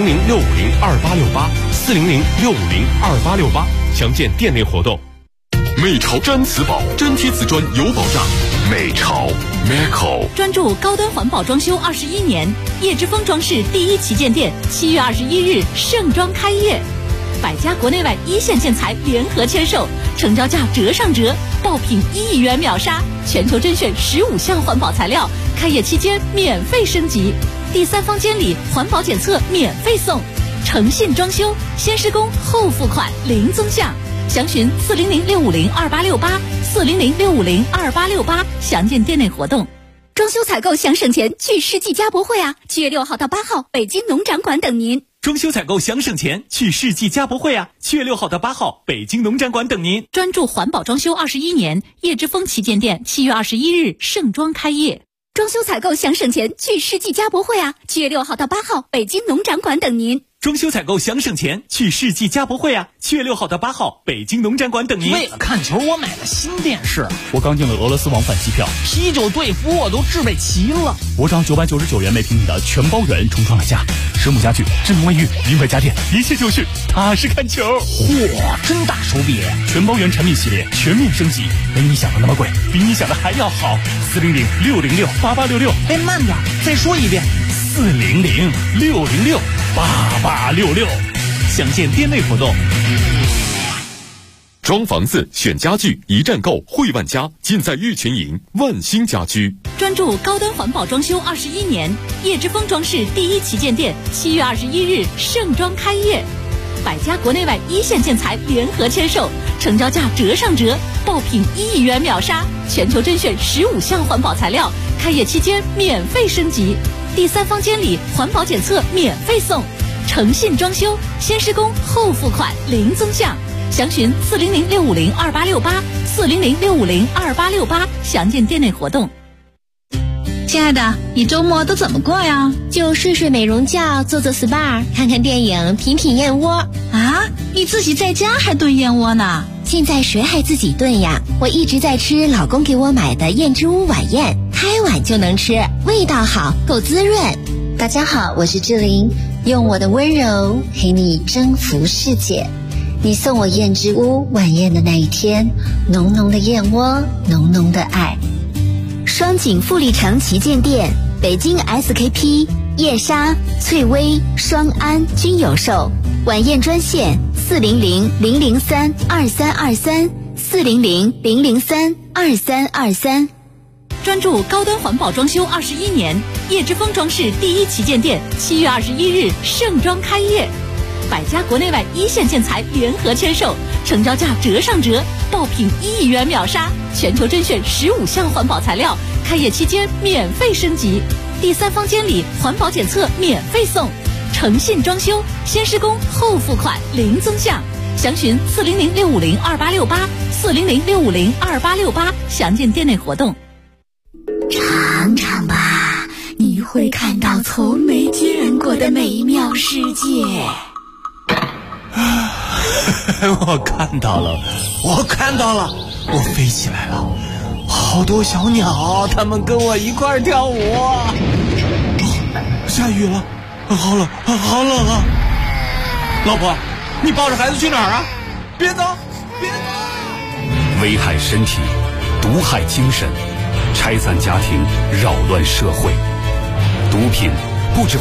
400-650-2868，400-650-2868，详见店内活动。 美潮毡瓷宝，真贴瓷砖有保障。美潮 Meco 专注高端环保装修21年，叶之峰装饰第一旗舰店7月21日盛装开业，100家国内外一线建材联合签售，成交价折上折，爆品1亿元秒杀，全球甄选15项环保材料，开业期间免费升级，第3方监理环保检测免费送，诚信装修，先施工后付款，零增项，详询400-650-2868，400-650-2868，详见店内活动。 装修采购想省钱，去世纪家博会啊！7月6号到8号，北京农展馆等您。 装修采购想省钱，去世纪家博会啊！7月6号到8号，北京农展馆等您。 专注环保装修21年，叶之峰旗舰店7月21日盛装开业。 装修采购想省钱，去世纪家博会啊！7月6号到8号，北京农展馆等您。 装修采购想省钱，去世纪家博会啊！7月6号到8号，北京农展馆等您。 为了看球，我买了新电视， 我刚订了俄罗斯往返机票， 啤酒队服我都置备齐了。 我涨999元每平米的全包圆重创了家，实木家具、智能卫浴、名牌家电，一切就绪，踏实看球。 嚯，真大手笔！ 全包圆产品系列全面升级，没你想的那么贵，比你想的还要好。400-606-8866。 哎，慢点，再说一遍。 400-606-8866，详见店内活动。 装房子选家具，一站购汇万家，尽在玉群营万兴家居。 专注高端环保装修21年，叶之峰装饰第一旗舰店7月21日盛装开业，100家国内外一线建材联合签售，成交价折上折，爆品1亿元秒杀，全球甄选15项环保材料，开业期间免费升级，第3方监理环保检测免费送，诚信装修，先施工后付款，零增项，详询400-650-2868，400-650-2868，详见店内活动。 亲爱的，你周末都怎么过呀？ 就睡睡美容觉，做做 SPA， 看看电影，品品燕窝。 啊，你自己在家还炖燕窝呢？ 现在谁还自己炖呀？我一直在吃老公给我买的燕之屋晚宴，开碗就能吃，味道好，够滋润。大家好，我是志玲，用我的温柔陪你征服世界。你送我燕之屋晚宴的那一天，浓浓的燕窝，浓浓的爱。 双井富力城旗舰店，北京 SKP、叶莎、翠微、双安均有售。晚宴专线400-003-2323，400-003-2323。 专注高端环保装修21年，叶之峰装饰第一旗舰店7月21日盛装开业，100家国内外一线建材联合签售，成交价折上折，爆品1亿元秒杀，全球甄选15项环保材料，开业期间免费升级，第3方监理环保检测免费送，诚信装修，先施工后付款，零增项，详询400-650-2868，400-650-2868，详见店内活动。 尝尝吧，你会看到从没见过的美妙世界。 我看到了，我飞起来了，好多小鸟，它们跟我一块儿跳舞。下雨了，好冷啊！老婆，你抱着孩子去哪儿啊？别走！ 危害身体，毒害精神，拆散家庭，扰乱社会。毒品不止